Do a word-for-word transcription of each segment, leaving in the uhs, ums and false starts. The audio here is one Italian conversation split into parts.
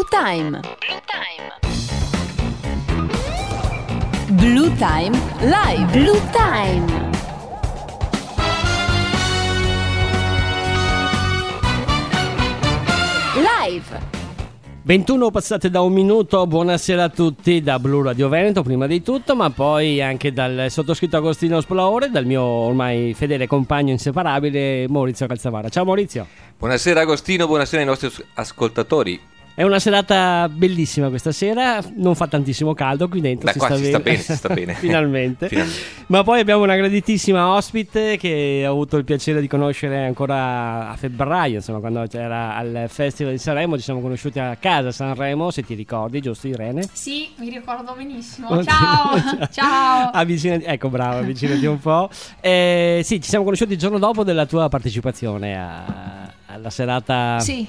Time. Blue Time Live. Blue Time. Live. ventuno passate da un minuto, buonasera a tutti da Blu Radio Veneto prima di tutto, ma poi anche dal sottoscritto Agostino Spolaore, dal mio ormai fedele compagno inseparabile Maurizio Calzavara. Ciao Maurizio. Buonasera Agostino, buonasera ai nostri ascoltatori. È una serata bellissima questa sera, non fa tantissimo caldo qui dentro. Beh, si, qua sta si sta bene, si sta bene. Finalmente. Finalmente. Ma poi abbiamo una graditissima ospite che ho avuto il piacere di conoscere ancora a febbraio, insomma, quando c'era al Festival di Sanremo. Ci siamo conosciuti a casa a Sanremo, se ti ricordi, giusto Irene? Sì, mi ricordo benissimo. Ciao, ciao. Avvicinati, ecco, bravo, avvicinati un po'. Eh, sì, ci siamo conosciuti il giorno dopo della tua partecipazione a, alla serata. Sì.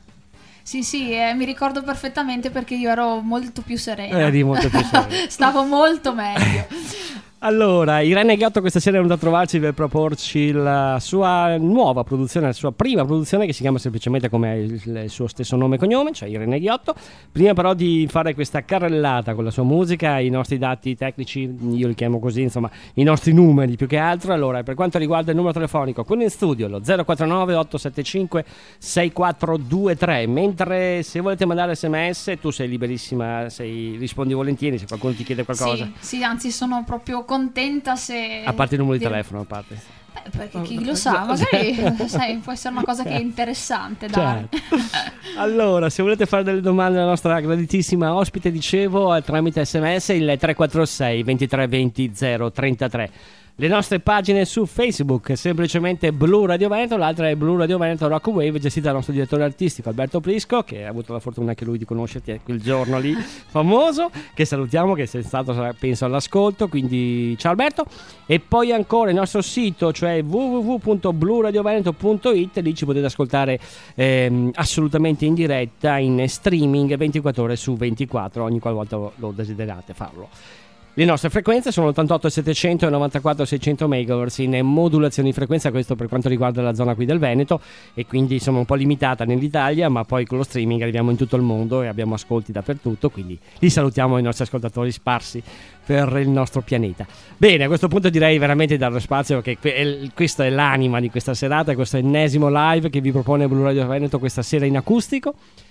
Sì, sì, eh, mi ricordo perfettamente perché io ero molto più serena. Eri molto più serena. Stavo molto meglio. Allora, Irene Ghiotto questa sera è venuta a trovarci per proporci la sua nuova produzione, la sua prima produzione, che si chiama semplicemente come il, il suo stesso nome e cognome, cioè Irene Ghiotto. Prima però di fare questa carrellata con la sua musica, i nostri dati tecnici, io li chiamo così, insomma, i nostri numeri più che altro. Allora, per quanto riguarda il numero telefonico, quello in studio, lo zero quattro nove otto sette cinque sei quattro due tre, mentre se volete mandare sms tu sei liberissima, sei, rispondi volentieri se qualcuno ti chiede qualcosa. Sì, sì, anzi sono proprio contenta se... A parte il numero di telefono, a parte. Beh, perché chi lo sa, magari sai, può essere una cosa che è interessante dare. Certo. Allora, se volete fare delle domande alla nostra graditissima ospite, dicevo, tramite sms il tre quattro sei ventitré venti zero trentatré. Le nostre pagine su Facebook, semplicemente Blu Radio Veneto, l'altra è Blu Radio Veneto Rock Wave, gestita dal nostro direttore artistico Alberto Prisco, che ha avuto la fortuna anche lui di conoscerti quel giorno lì famoso, che salutiamo, che sei stato penso all'ascolto, quindi ciao Alberto. E poi ancora il nostro sito, cioè w w w punto blu radio veneto punto i t, lì ci potete ascoltare ehm, assolutamente in diretta, in streaming ventiquattro ore su ventiquattro, ogni qualvolta lo desiderate farlo. Le nostre frequenze sono ottantotto settecento e novantaquattro seicento megahertz in modulazione di frequenza, questo per quanto riguarda la zona qui del Veneto, e quindi insomma un po' limitata nell'Italia, ma poi con lo streaming arriviamo in tutto il mondo e abbiamo ascolti dappertutto, quindi li salutiamo i nostri ascoltatori sparsi per il nostro pianeta. Bene, a questo punto direi veramente di dare spazio, perché questo è l'anima di questa serata, questo ennesimo live che vi propone Blu Radio Veneto questa sera in acustico.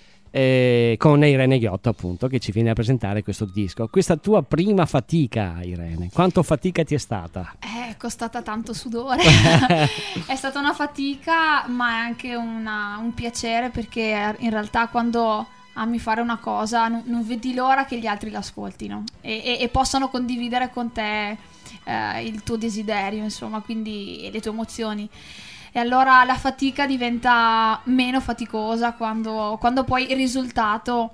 Eh, con Irene Ghiotto, appunto, che ci viene a presentare questo disco. Questa tua prima fatica, Irene, quanto fatica ti è stata? È costata tanto sudore. È stata una fatica, ma è anche una, un piacere, perché in realtà quando ami fare una cosa non, non vedi l'ora che gli altri l'ascoltino e, e, e possano condividere con te eh, il tuo desiderio, insomma, quindi, e le tue emozioni. E allora la fatica diventa meno faticosa quando, quando poi il risultato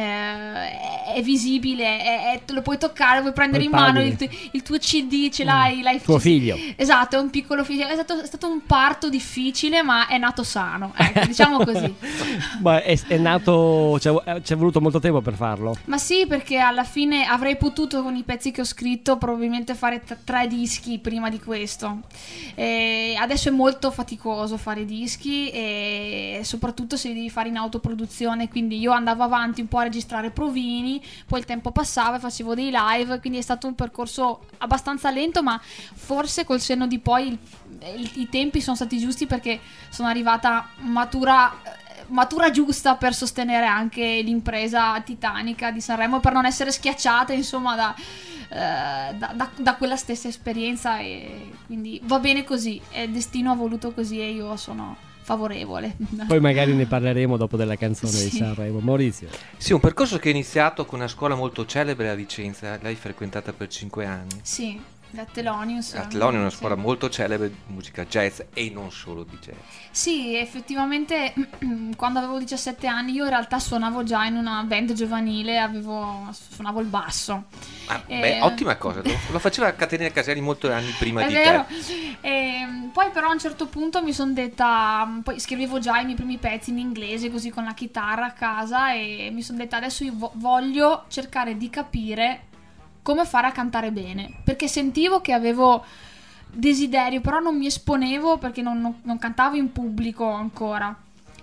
eh, è visibile, è, è, lo puoi toccare, puoi prendere in mano il, tu, il tuo C D, ce l'hai, mm, l'hai tuo figlio. Esatto, è un piccolo figlio. È stato, è stato un parto difficile, ma è nato sano, ecco, diciamo così. Ma è, è nato, ci è voluto molto tempo per farlo. Ma sì, perché alla fine avrei potuto, con i pezzi che ho scritto, probabilmente fare t- tre dischi prima di questo. E adesso è molto faticoso fare dischi, e soprattutto se li devi fare in autoproduzione, quindi io andavo avanti un po' a registrare provini, poi il tempo passava e facevo dei live, quindi è stato un percorso abbastanza lento, ma forse col senno di poi il, il, i tempi sono stati giusti, perché sono arrivata matura matura giusta per sostenere anche l'impresa titanica di Sanremo, per non essere schiacciata, insomma, da, eh, da, da, da quella stessa esperienza, e quindi va bene così, il destino ha voluto così e io sono favorevole. Poi magari ne parleremo dopo della canzone sì. di Sanremo. Maurizio. Sì, un percorso che è iniziato con una scuola molto celebre a Vicenza, l'hai frequentata per cinque anni. Sì, la Thelonious. La Thelonious è una scuola sì. molto celebre di musica jazz, e non solo di jazz. Sì, effettivamente quando avevo diciassette anni io in realtà suonavo già in una band giovanile, avevo, suonavo il basso. Ah, e... beh, ottima cosa, lo, lo faceva Caterina Caseri molti anni prima è di vero. te. E poi però a un certo punto mi sono detta, poi scrivevo già i miei primi pezzi in inglese così con la chitarra a casa, e mi sono detta adesso io vo- voglio cercare di capire come fare a cantare bene, perché sentivo che avevo desiderio, però non mi esponevo perché non, non, non cantavo in pubblico ancora.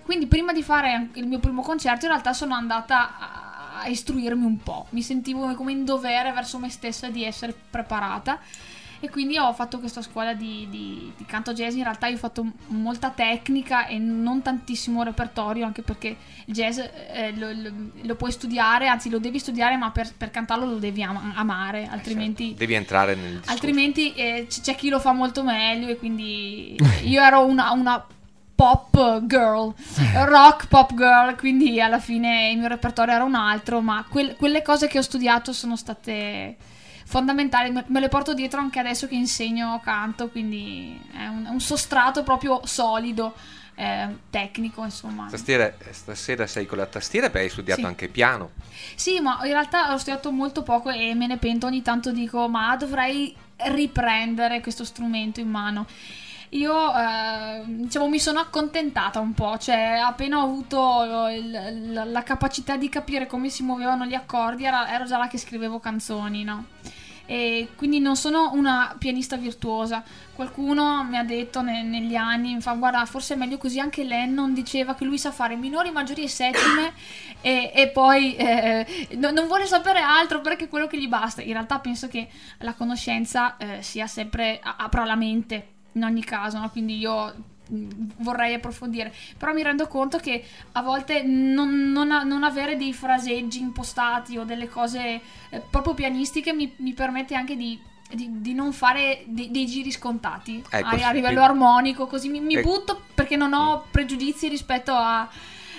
Quindi prima di fare il mio primo concerto in realtà sono andata a, a istruirmi un po', mi sentivo come in dovere verso me stessa di essere preparata. E quindi ho fatto questa scuola di, di, di canto jazz. In realtà io ho fatto molta tecnica e non tantissimo repertorio, anche perché il jazz eh, lo, lo, lo puoi studiare, anzi lo devi studiare, ma per, per cantarlo lo devi am- amare, altrimenti... Eh certo, devi entrare nel discorso. Altrimenti eh, c- c'è chi lo fa molto meglio, e quindi io ero una, una pop girl, rock pop girl, quindi alla fine il mio repertorio era un altro, ma quel, quelle cose che ho studiato sono state... fondamentali, me le porto dietro anche adesso che insegno canto, quindi è un, un sostrato proprio solido, eh, tecnico, insomma. Stasera, stasera sei con la tastiera, beh, hai studiato Sì. anche piano. Sì, ma in realtà ho studiato molto poco e me ne pento, ogni tanto dico ma dovrei riprendere questo strumento in mano. Io eh, diciamo mi sono accontentata un po', cioè appena ho avuto il, la, la capacità di capire come si muovevano gli accordi era, ero già là che scrivevo canzoni, no? E quindi non sono una pianista virtuosa. Qualcuno mi ha detto ne, negli anni, mi fa guarda forse è meglio così, anche Lennon diceva che lui sa fare minori, maggiori e settime e, e poi eh, no, non vuole sapere altro perché è quello che gli basta. In realtà penso che la conoscenza eh, sia sempre apra la mente in ogni caso, no? Quindi io vorrei approfondire, però mi rendo conto che a volte non, non, non avere dei fraseggi impostati o delle cose eh, proprio pianistiche mi, mi permette anche di, di, di non fare dei, dei giri scontati ecco, a, a livello sì. armonico, così mi, mi Ecco. butto perché non ho pregiudizi rispetto a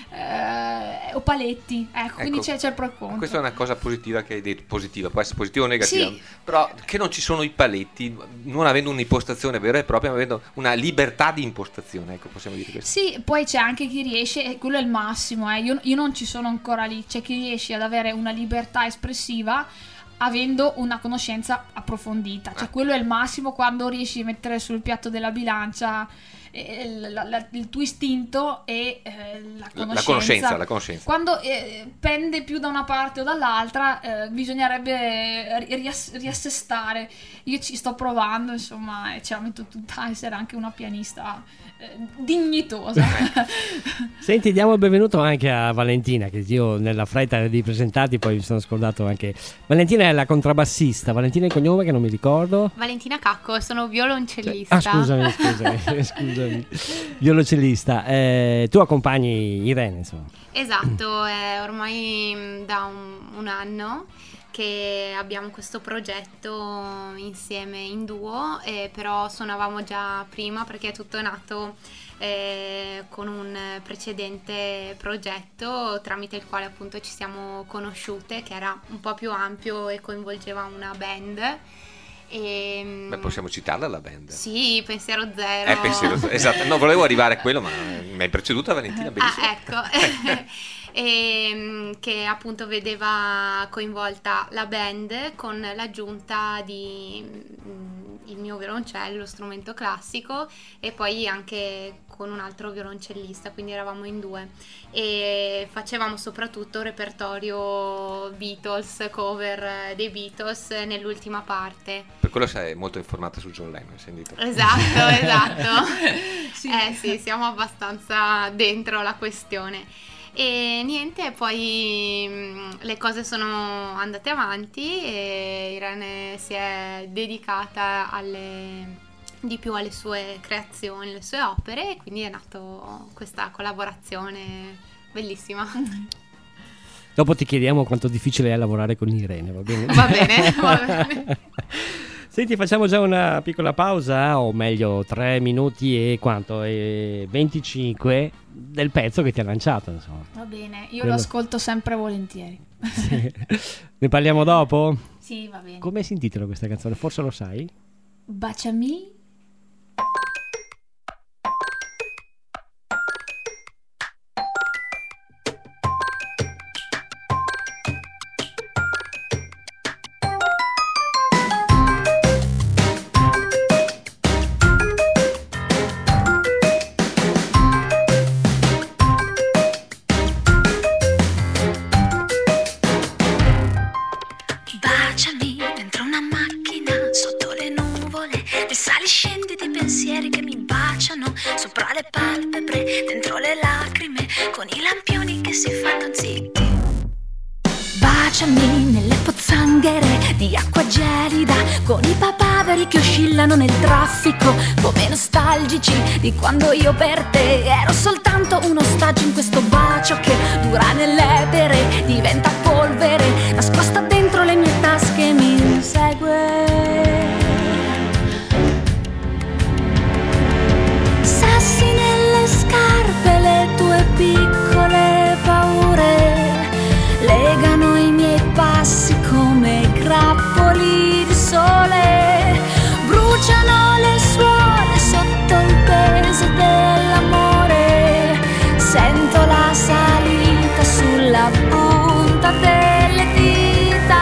eh, o paletti, ecco, quindi Ecco, c'è, c'è il pro e contro. Questa è una cosa positiva che hai detto, positiva, può essere positiva o negativa, Sì. però che non ci sono i paletti, non avendo un'impostazione vera e propria, ma avendo una libertà di impostazione, ecco, possiamo dire questo. Sì, poi c'è anche chi riesce, e quello è il massimo, eh. io, io non ci sono ancora lì, c'è chi riesce ad avere una libertà espressiva avendo una conoscenza approfondita, cioè Ah. quello è il massimo, quando riesci a mettere sul piatto della bilancia eh, la- la- il tuo istinto e eh, la La- conoscenza. la conoscenza, la conoscenza. Quando eh, pende più da una parte o dall'altra eh, bisognerebbe ri- riass- riassestare. Io ci sto provando, insomma, e ce la metto tutta a essere anche una pianista eh, dignitosa. Senti, diamo il benvenuto anche a Valentina, che io nella fretta di presentarti poi mi sono scordato anche. Valentina è la contrabbassista. Valentina è il cognome che non mi ricordo. Valentina Cacco, sono violoncellista. Ah, scusami, scusami, scusami. Violoncellista. Eh, tu accompagni Irene, insomma. Esatto, è ormai mh, da un, un anno che abbiamo questo progetto insieme in duo, eh, però suonavamo già prima perché tutto è nato eh, con un precedente progetto tramite il quale appunto ci siamo conosciute, che era un po' più ampio e coinvolgeva una band. E, Beh, possiamo citarla la band. Sì, Pensiero Zero. Eh, pensiero, esatto, no, volevo arrivare a quello, ma mi hai preceduta Valentina, benissimo. Ah, ecco. E, che appunto vedeva coinvolta la band con l'aggiunta di mm, il mio violoncello, strumento classico, e poi anche con un altro violoncellista, quindi eravamo in due e facevamo soprattutto repertorio Beatles, cover dei Beatles nell'ultima parte. Per quello sei molto informata su John Lennon, hai sentito? Esatto, esatto. Sì. Eh sì, siamo abbastanza dentro la questione. E niente, poi mh, le cose sono andate avanti e Irene si è dedicata alle, di più alle sue creazioni, alle sue opere, e quindi è nata questa collaborazione bellissima. Dopo ti chiediamo quanto difficile è lavorare con Irene, va bene? Va bene, va bene. Senti, facciamo già una piccola pausa, o meglio tre minuti e quanto? E venticinque del pezzo che ti ha lanciato, insomma. Va bene, io Quello- lo ascolto sempre volentieri. Sì. Ne parliamo dopo? Sì, va bene. Come si intitola questa canzone? Forse lo sai? Baciami. Baciami dentro una macchina, sotto le nuvole, e sali scendi di pensieri che mi baciano, sopra le palpebre, dentro le lacrime, con i lampioni che si fanno zitti. Baciami nelle pozzanghere di acqua gelida, con i papaveri che oscillano nel traffico, come nostalgici di quando io per te ero soltanto un ostaggio in questo bacio che dura nell'etere, diventa polvere, nascosta dentro le mie tasche, mi insegue. Sassi nelle scarpe, le tue piccole paure legano i miei passi come grappoli di sole, bruciano le suole sotto il peso dell'amore, sento la salita sulla punta delle dita.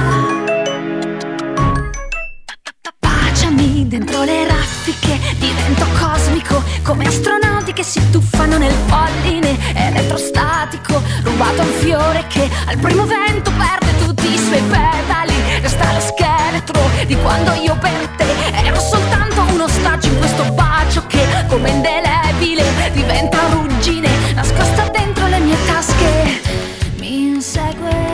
Baciami dentro le raffiche, divento cosmico come astronauti che si tuffano nel polline elettrostatico, rubato un fiore che al primo vento perde tutti i suoi petali, resta lo scheletro di quando io per te ero soltanto un ostaggio in questo bacio che come indelebile diventa ruggine, nascosta dentro le mie tasche, mi insegue.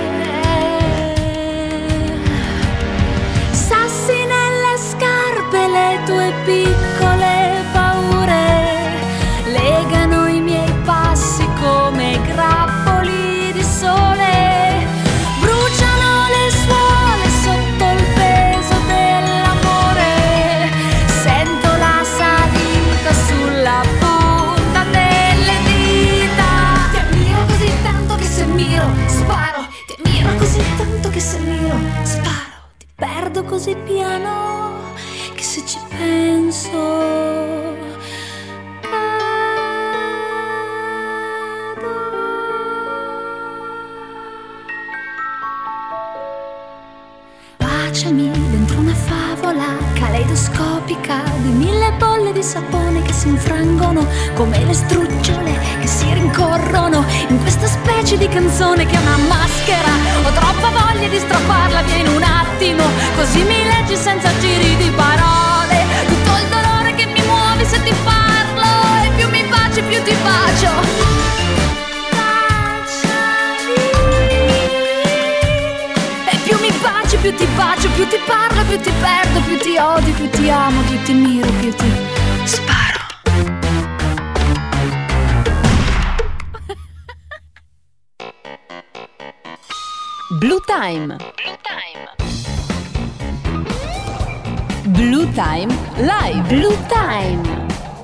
Sassi nelle scarpe, le tue piccole paure legano i miei passi come grappoli di sole, bruciano le suole sotto il peso dell'amore, sento la salita sulla punta delle dita. Ti ammiro così tanto che se miro sparo, ti ammiro così tanto che se miro sparo, ti perdo così piano che se ci penso baciami dentro una favola caleidoscopica di mille bolle di sapone che si infrangono come le strucciole che si rincorrono in questa specie di canzone che è una maschera. Ho troppa voglia di strapparla via in un attimo, così mi leggi senza giri di parole tutto il dolore che mi muovi se ti parlo, e più mi baci più ti bacio. Più ti bacio, più ti parlo, più ti perdo, più ti odio, più ti amo, più ti miro, più ti sparo. Blue Time. Blue Time Live. Blue Time.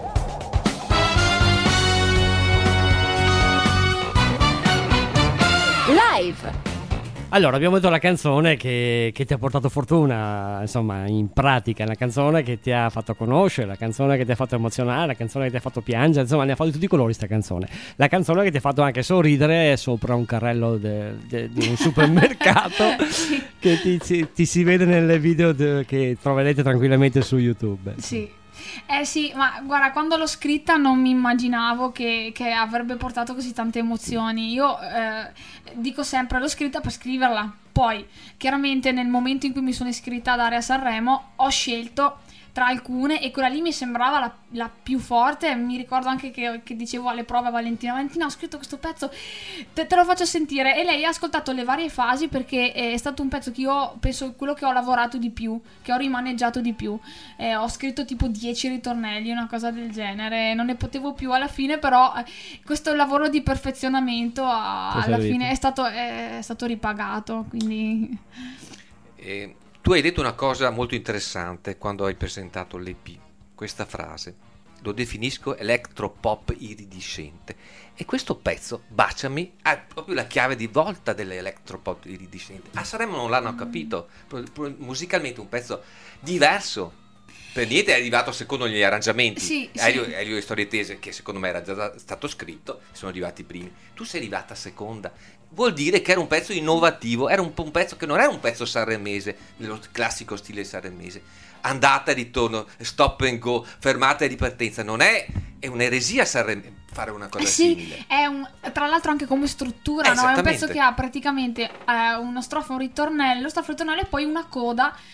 Live. Allora, abbiamo detto la canzone che, che ti ha portato fortuna, insomma, in pratica, la canzone che ti ha fatto conoscere, la canzone che ti ha fatto emozionare, la canzone che ti ha fatto piangere, insomma, ne ha fatto di tutti i colori sta canzone. La canzone che ti ha fatto anche sorridere sopra un carrello de, de, di un supermercato che ti, ti, ti si vede nelle video de, che troverete tranquillamente su YouTube. Sì. Eh sì, ma guarda, quando l'ho scritta non mi immaginavo che, che avrebbe portato così tante emozioni. Io eh, dico sempre, l'ho scritta per scriverla. Poi, chiaramente, nel momento in cui mi sono iscritta ad Area Sanremo, ho scelto tra alcune e quella lì mi sembrava la, la più forte. Mi ricordo anche che, che dicevo alle prove a Valentina: Valentina, ho scritto questo pezzo, te, te lo faccio sentire. E lei ha ascoltato le varie fasi, perché è stato un pezzo che io penso quello che ho lavorato di più, che ho rimaneggiato di più. Eh, ho scritto tipo dieci ritornelli, una cosa del genere, non ne potevo più alla fine, però eh, questo lavoro di perfezionamento a, alla fine è stato, è, è stato ripagato, quindi... Eh, tu hai detto una cosa molto interessante quando hai presentato l'E P, questa frase: lo definisco electropop iridescente. E questo pezzo, Baciami, ha proprio la chiave di volta dell'electropop iridescente. A Sanremo non l'hanno capito, musicalmente un pezzo diverso. Per niente è arrivato secondo gli arrangiamenti. Sì, Elio, sì. Elio e Storie Tese, che secondo me era già stato scritto, sono arrivati primi. Tu sei arrivata seconda. Vuol dire che era un pezzo innovativo, era un, un pezzo che non era un pezzo sanremese, nello classico stile sanremese. Andata e ritorno, stop and go, fermata e ripartenza. Non è, è un'eresia sanremese fare una cosa eh sì, simile. È un, tra l'altro anche come struttura, Eh, no? È un pezzo che ha praticamente eh, una strofa, un ritornello, strofa, ritornello e poi una coda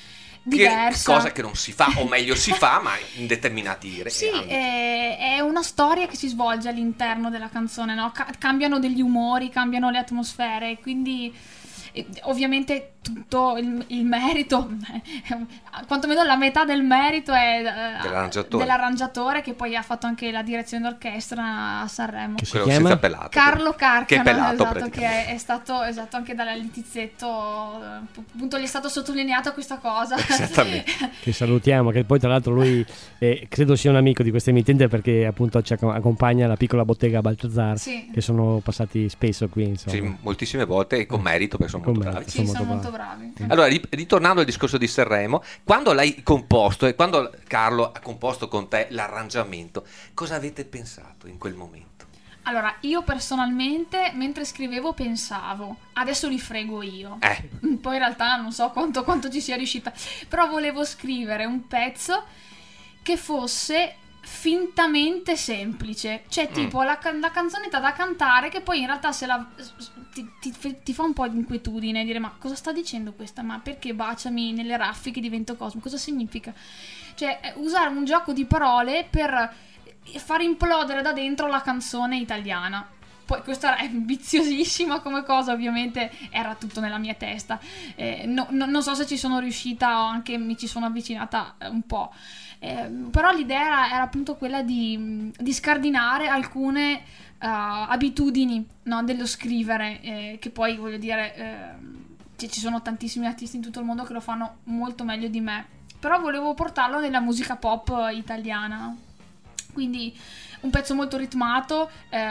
diversa. Cosa che non si fa, o meglio si fa, ma in determinati re- Sì, ambiti. è, è una storia che si svolge all'interno della canzone, no? Ca- cambiano degli umori, cambiano le atmosfere, quindi eh, ovviamente tutto il, il merito, quantomeno la metà del merito è eh, Dell'arrangiatore. dell'arrangiatore, che poi ha fatto anche la direzione d'orchestra a Sanremo. Che si Quello chiama? senza pelato. Carlo Carcano, Che è pelato, esatto, che praticamente. è, è stato esatto anche dalla Litizzetto, eh, appunto gli è stato sottolineata questa cosa. Esattamente. Che salutiamo, che poi tra l'altro lui eh, credo sia un amico di questa emittente, perché appunto ci acc- accompagna la piccola bottega Baltazar, Sì. che sono passati spesso qui, insomma. Sì, moltissime volte e con merito, perché sono Con molto merito. bravi. Sì, Sono sono molto molto bravi. Allora, ri- ritornando al discorso di Sanremo, quando l'hai composto e quando Carlo ha composto con te l'arrangiamento, cosa avete pensato in quel momento? Allora, io personalmente, mentre scrivevo, pensavo, adesso li frego io. Eh, Poi in realtà non so quanto, quanto ci sia riuscita, però volevo scrivere un pezzo che fosse fintamente semplice, cioè tipo la, can- la canzonetta da cantare che poi in realtà se la ti, ti- ti fa un po' di inquietudine dire ma cosa sta dicendo questa, ma perché baciami nelle raffiche divento cosmo, cosa significa? Cioè eh, usare un gioco di parole per far implodere da dentro la canzone italiana. Poi questa è viziosissima come cosa, ovviamente era tutto nella mia testa, eh, no- no- non so se ci sono riuscita o anche mi ci sono avvicinata eh, un po'. Eh, però l'idea era, era appunto quella di, di scardinare alcune uh, abitudini, no, dello scrivere, eh, che poi voglio dire eh, ci ci sono tantissimi artisti in tutto il mondo che lo fanno molto meglio di me, però volevo portarlo nella musica pop italiana, quindi un pezzo molto ritmato,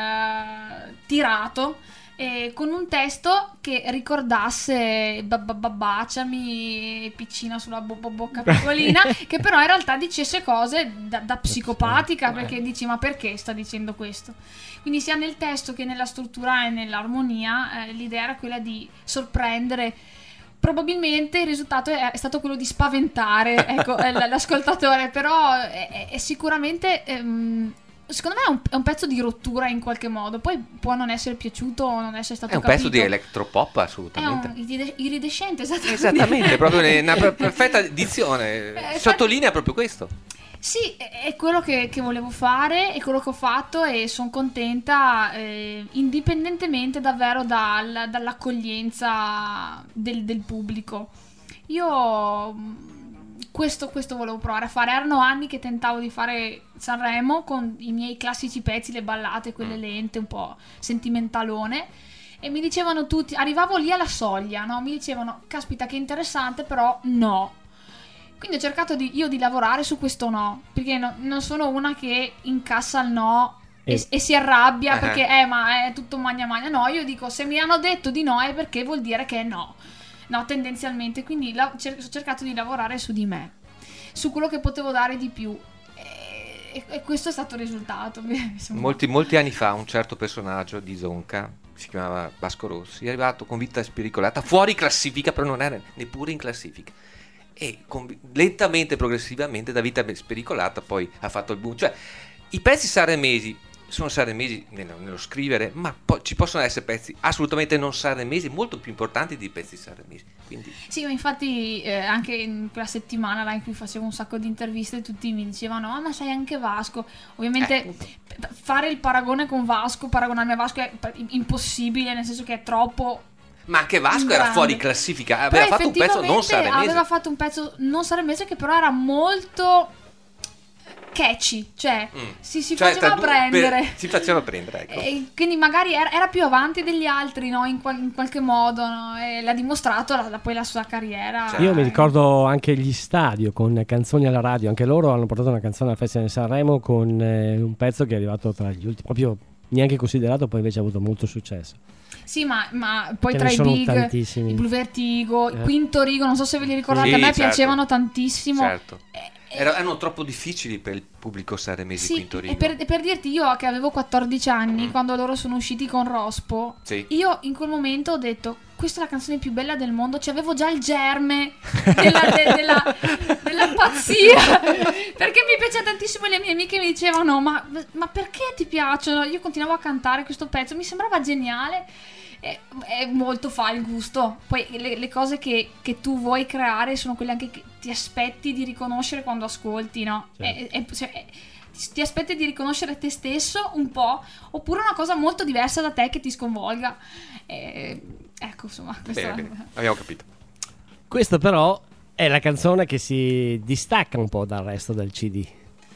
eh, tirato, e con un testo che ricordasse ba- ba- ba- baciami piccina sulla bo- bo- bocca piccolina, che però in realtà dicesse cose da, da psicopatica, perché dici ma perché sta dicendo questo? Quindi sia nel testo che nella struttura e nell'armonia eh, l'idea era quella di sorprendere. Probabilmente il risultato è, è stato quello di spaventare ecco, l- l'ascoltatore, però è, è- è sicuramente ehm, secondo me è un, è un pezzo di rottura in qualche modo, poi può non essere piaciuto o non essere stato è un capito. pezzo di electropop, È assolutamente. un iride- iridescente, esattamente. Esattamente, proprio una per- perfetta dizione. Eh, Sottolinea proprio questo. Sì, è è quello che, che volevo fare, è quello che ho fatto e sono contenta, eh, indipendentemente davvero dal- dall'accoglienza del, del pubblico. Io mh, questo, questo volevo provare a fare. Erano anni che tentavo di fare Sanremo con i miei classici pezzi, le ballate, quelle lente, un po' sentimentalone. E mi dicevano tutti, arrivavo lì alla soglia, no? Mi dicevano, caspita che interessante, però no. Quindi ho cercato di, io di lavorare su questo no, perché no- non sono una che incassa il no e, E- e si arrabbia Eh. perché eh ma è tutto magna magna. No, io dico se mi hanno detto di no è perché vuol dire che è no. No, tendenzialmente. Quindi la- cer- ho cercato di lavorare su di me, su quello che potevo dare di più. E, e questo è stato il risultato. Insomma. Molti, molti anni fa un certo personaggio di Zonca, si chiamava Vasco Rossi, è arrivato con Vita Spericolata, fuori classifica, però non era neppure in classifica. E con- lentamente, progressivamente, da Vita Spericolata poi ha fatto il boom. Cioè, i pezzi sanremesi sono sanremesi nello, nello scrivere, ma poi ci possono essere pezzi assolutamente non sanremesi, molto più importanti dei pezzi sanremesi. Quindi, Sì, ma infatti eh, anche in quella settimana là in cui facevo un sacco di interviste tutti mi dicevano ah ma sei anche Vasco. Ovviamente Eh, appunto. p- fare il paragone con Vasco, paragonarmi a Vasco è p- impossibile, nel senso che è troppo. ma anche Vasco grande. era fuori classifica, Però aveva fatto un pezzo non effettivamente sanremese. aveva fatto un pezzo non sanremese che però era molto catchy, cioè Mm. si, si Cioè, faceva tra due- prendere. per- si faceva prendere, ecco. E quindi magari era, era più avanti degli altri, no? In, qual- in qualche modo, no? E l'ha dimostrato la- la- poi la sua carriera. Cioè, Io mi ricordo anche gli stadio con canzoni alla radio, anche loro hanno portato una canzone al Festival di Sanremo con eh, un pezzo che è arrivato tra gli ultimi, proprio neanche considerato, poi invece ha avuto molto successo. Sì, ma, ma poi Ce tra ne i sono big, tantissimi. il Blue Vertigo, il Eh. Quinto Rigo, non so se ve li ricordate, Sì, a me certo. piacevano tantissimo. Certo. Eh, Era- erano troppo difficili per il pubblico sanremese. Sì, Quinto e Rigo. per, e per dirti io che avevo quattordici anni Mm. quando loro sono usciti con Rospo, Sì. io in quel momento ho detto questa è la canzone più bella del mondo, cioè avevo già il germe della, de- della, della pazzia perché mi piaceva tantissimo e le mie amiche mi dicevano ma, ma perché ti piacciono? Io continuavo a cantare questo pezzo, mi sembrava geniale è, è molto fa il gusto. Poi le, le cose che, che tu vuoi creare sono quelle anche che ti aspetti di riconoscere quando ascolti, no? Certo. È, è, cioè, è, ti aspetti di riconoscere te stesso un po', oppure una cosa molto diversa da te che ti sconvolga. E, ecco, insomma, questa... Bene, bene, abbiamo capito. Questa però è la canzone che si distacca un po' dal resto del C D,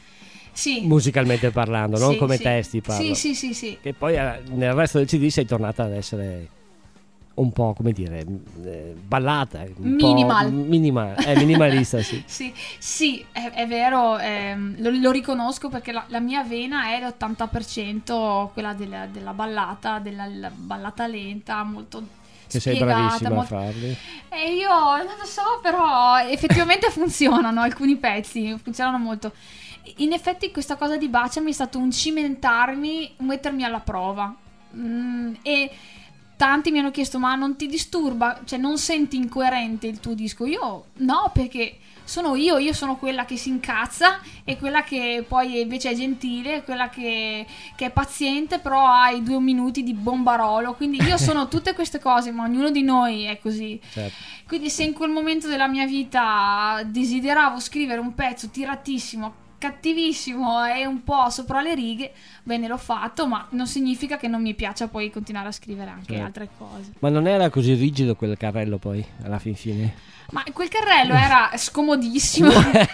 Sì. musicalmente parlando, non Sì, come sì. testi parlo. Sì, sì, sì, sì. Che poi eh, nel resto del C D sei tornata ad essere un po', come dire, eh, ballata, un Minimal. po' minimal, eh, minimalista, sì. Sì, sì, è, è vero, ehm, lo, lo riconosco perché la, la mia vena è l'ottanta per cento quella della, della ballata, della la ballata lenta, molto Che sei spiegata, bravissima molto... a farli. E io non lo so, però effettivamente funzionano alcuni pezzi, funzionano molto. In effetti questa cosa di Baciami è stato un cimentarmi, un mettermi alla prova. Mm, e tanti mi hanno chiesto: ma non ti disturba? Cioè, non senti incoerente il tuo disco? Io no, perché sono io, io sono quella che si incazza e quella che poi invece è gentile, quella che, che è paziente, però ha i due minuti di bombarolo. Quindi io sono tutte queste cose, ma ognuno di noi è così. Certo. Quindi se in quel momento della mia vita desideravo scrivere un pezzo tiratissimo, cattivissimo e un po' sopra le righe, bene, l'ho fatto, ma non significa che non mi piaccia poi continuare a scrivere anche Certo. altre cose. Ma non era così rigido quel carrello poi, alla fin fine? Ma quel carrello era scomodissimo,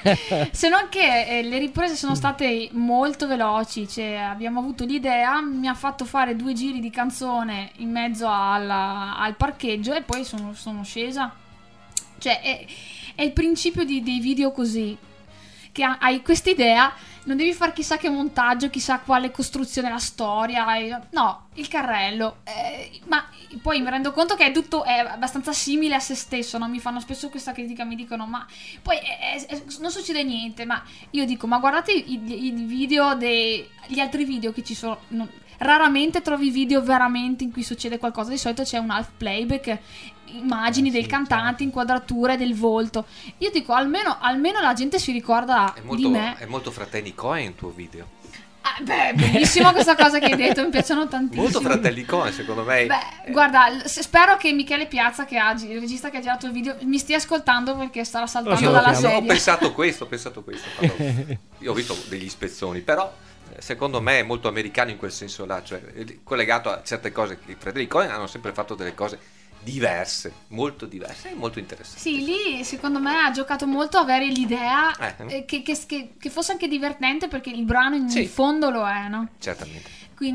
se non che eh, le riprese sono state molto veloci, cioè abbiamo avuto l'idea, mi ha fatto fare due giri di canzone in mezzo alla- al parcheggio e poi sono, sono scesa. Cioè è, è il principio di- dei video così, che ha- hai quest'idea, non devi fare chissà che montaggio, chissà quale costruzione la storia, e- no, il carrello, eh, ma poi mi rendo conto che è tutto è abbastanza simile a se stesso, no? Mi fanno spesso questa critica, mi dicono ma poi è- è- non succede niente, ma io dico ma guardate i, i- i video dei gli altri video che ci sono, non- raramente trovi video veramente in cui succede qualcosa, di solito c'è un half playback, immagini Eh, sì, del cantante, certo. inquadrature del volto. Io dico almeno, almeno la gente si ricorda È di molto, me. è molto Fratelli Coen il tuo video. Ah, beh, bellissima questa cosa che hai detto, mi piacciono tantissimo. Molto Fratelli Coen, secondo me. Beh, guarda, l- se- spero che Michele Piazza, che ha, gi- il regista che ha girato il video, mi stia ascoltando perché starà saltando Lo dalla salutiamo. Ho sedia. pensato questo, ho pensato questo. quando- Io ho visto degli spezzoni, però eh, secondo me è molto americano in quel senso là, cioè eh, collegato a certe cose che i fratelli Coen hanno sempre fatto delle cose diverse, molto diverse e molto interessanti. Sì, lì secondo me ha giocato molto avere l'idea Eh. eh, che, che- che- che fosse anche divertente, perché il brano in Sì. fondo lo è, no? Certamente.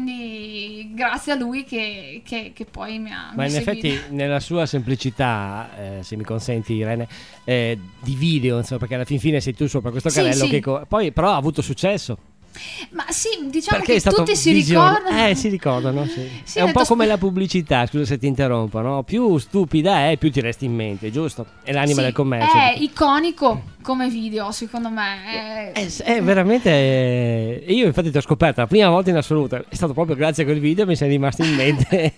Quindi grazie a lui che, che- che poi mi ha Ma mi in ha effetti seguito. nella sua semplicità, eh, se mi consenti Irene, eh, di video, insomma, perché alla fin fine sei tu sopra questo Sì, carrello sì. che co- poi però ha avuto successo. Ma sì, diciamo Perché è che stato tutti si vision- ricordano. Eh, si ricordano, sì. Sì, è un ho po' detto, come sp- la pubblicità, scusa se ti interrompo, no? Più stupida è, più ti resti in mente, giusto? È l'anima Sì, del commercio. è iconico come video, secondo me. È- È, è veramente. eh, Io, infatti, ti ho scoperto la prima volta in assoluto. È stato proprio grazie a quel video, mi sei rimasto in mente.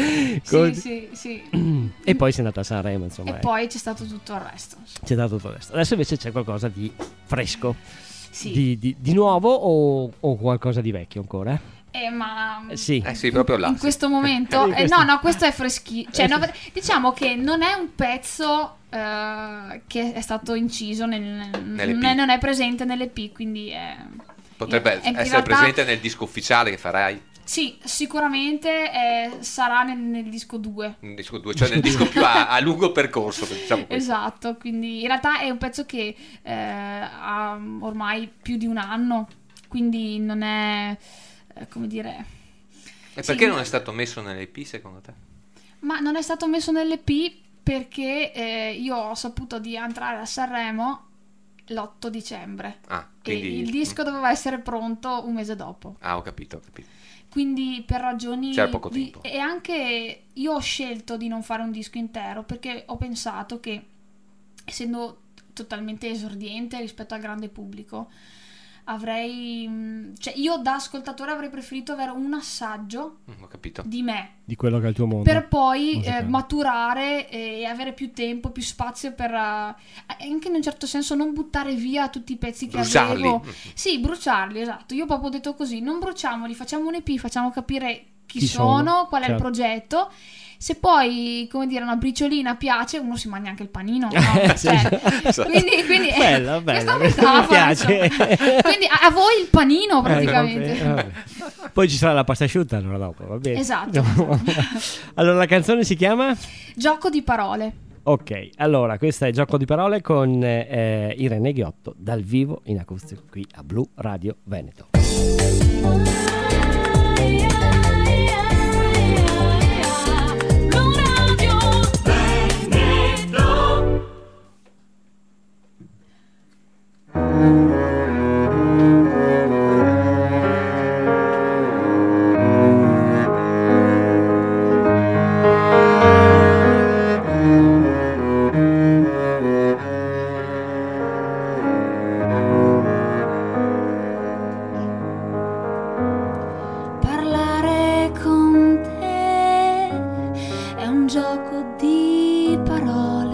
Col- Sì, sì, sì. E poi sei andata a Sanremo, insomma. E eh. poi c'è stato tutto il resto. C'è dato tutto il resto. Adesso invece c'è qualcosa di fresco, Sì. di, di- di nuovo o, o qualcosa di vecchio ancora? Eh, ma Eh, sì. Eh sì, proprio là. in sì. questo momento, In eh, questo- no, no, questo è freschissimo. Cioè, Eh, sì. no, diciamo che non è un pezzo eh, che è stato inciso nel, Nell'E P. non, è, non è presente nell'E P, quindi è, Potrebbe è- in essere realtà- presente nel disco ufficiale che farai. Sì, sicuramente eh, sarà nel, nel disco due. Nel disco due, cioè nel disco più a, a lungo percorso, diciamo così. Esatto, quindi in realtà è un pezzo che eh, ha ormai più di un anno, quindi non è, eh, come dire... E Sì, perché mi- non è stato messo nell'E P secondo te? Ma non è stato messo nell'E P perché eh, io ho saputo di entrare a Sanremo l'otto dicembre Ah, e quindi... il disco doveva essere pronto un mese dopo. Ah, ho capito, ho capito. Quindi per ragioni C'era poco di- tempo. e anche io ho scelto di non fare un disco intero perché ho pensato che, essendo totalmente esordiente rispetto al grande pubblico, avrei mh, cioè io da ascoltatore avrei preferito avere un assaggio Mm, ho capito. di me Di quello che è il tuo mondo. per poi eh, musicale. maturare e avere più tempo, più spazio per eh, anche in un certo senso non buttare via tutti i pezzi che Bruciarli. avevo. Sì, bruciarli, esatto. Io proprio ho detto così, non bruciamoli, facciamo un E P, facciamo capire chi, Chi sono, sono, qual è certo. il progetto. Se poi, come dire, una briciolina piace, uno si mangia anche il panino, no? Eh, sì. Cioè, quindi, quindi Bella, questa bella, questa mi metafora, piace. insomma. Quindi a, a voi il panino praticamente. Eh, vabbè, vabbè. Poi ci sarà la pasta asciutta allora dopo, va bene. Esatto. Allora la canzone si chiama? Gioco di parole. Ok, allora questo è Gioco di parole con eh, Irene Ghiotto dal vivo in acustico qui a Blu Radio Veneto. Parlare con te è un gioco di parole.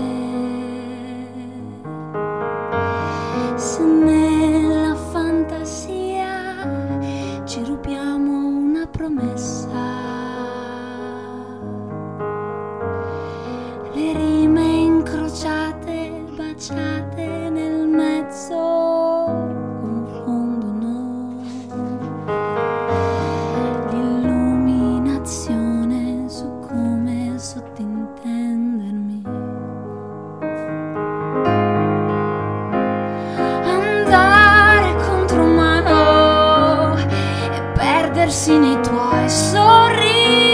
Se nella fantasia ci rubiamo una promessa, le rime incrociate, baciate nel mezzo confondono l'illuminazione su come sottintendermi. Andare contro mano e perdersi nei tuoi sorrisi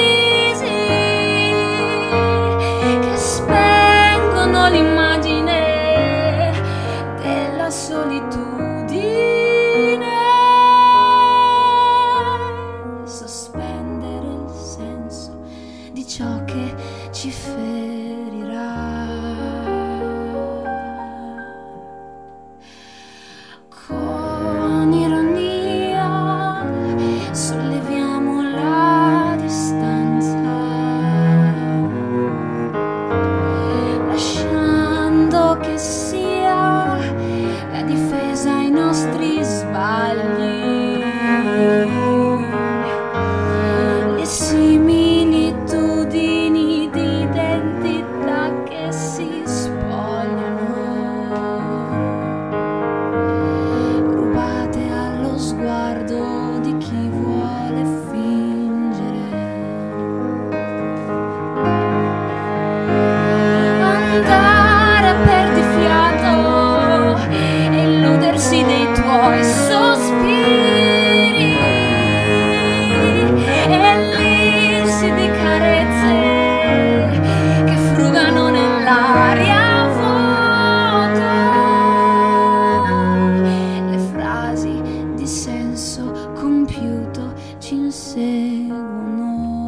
che spengono l'immagine della solitudine. Sospendere il senso di ciò che ci ferirà. Con ironia solleviamo la distanza, lasciando che sia la difesa ai nostri sbagli, le similitudini di identità che si spogliano, rubate allo sguardo di chi vuole fingere. Andare a perdifiato e illudersi dei tuoi sospiri e l'irsi di carezze che frugano nell'aria vuota. Le frasi di senso compiuto ci inseguono.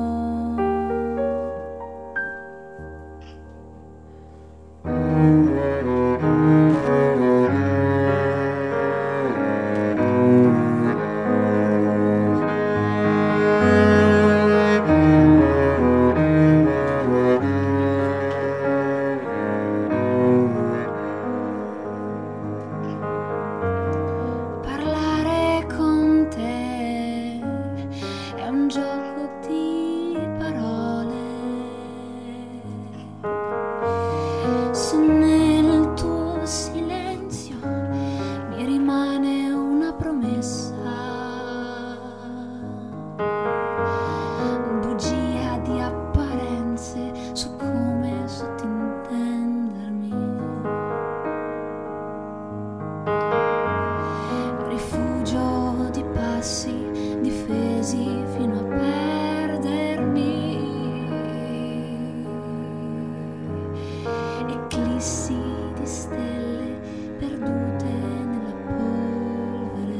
Parlare con te è un gioco di parole. Se nel tuo silenzio mi rimane una promessa, bugia di apparenze su come sottintendermi, rifugio di passi difesi fino a perdermi, eclissi di stelle perdute nella polvere.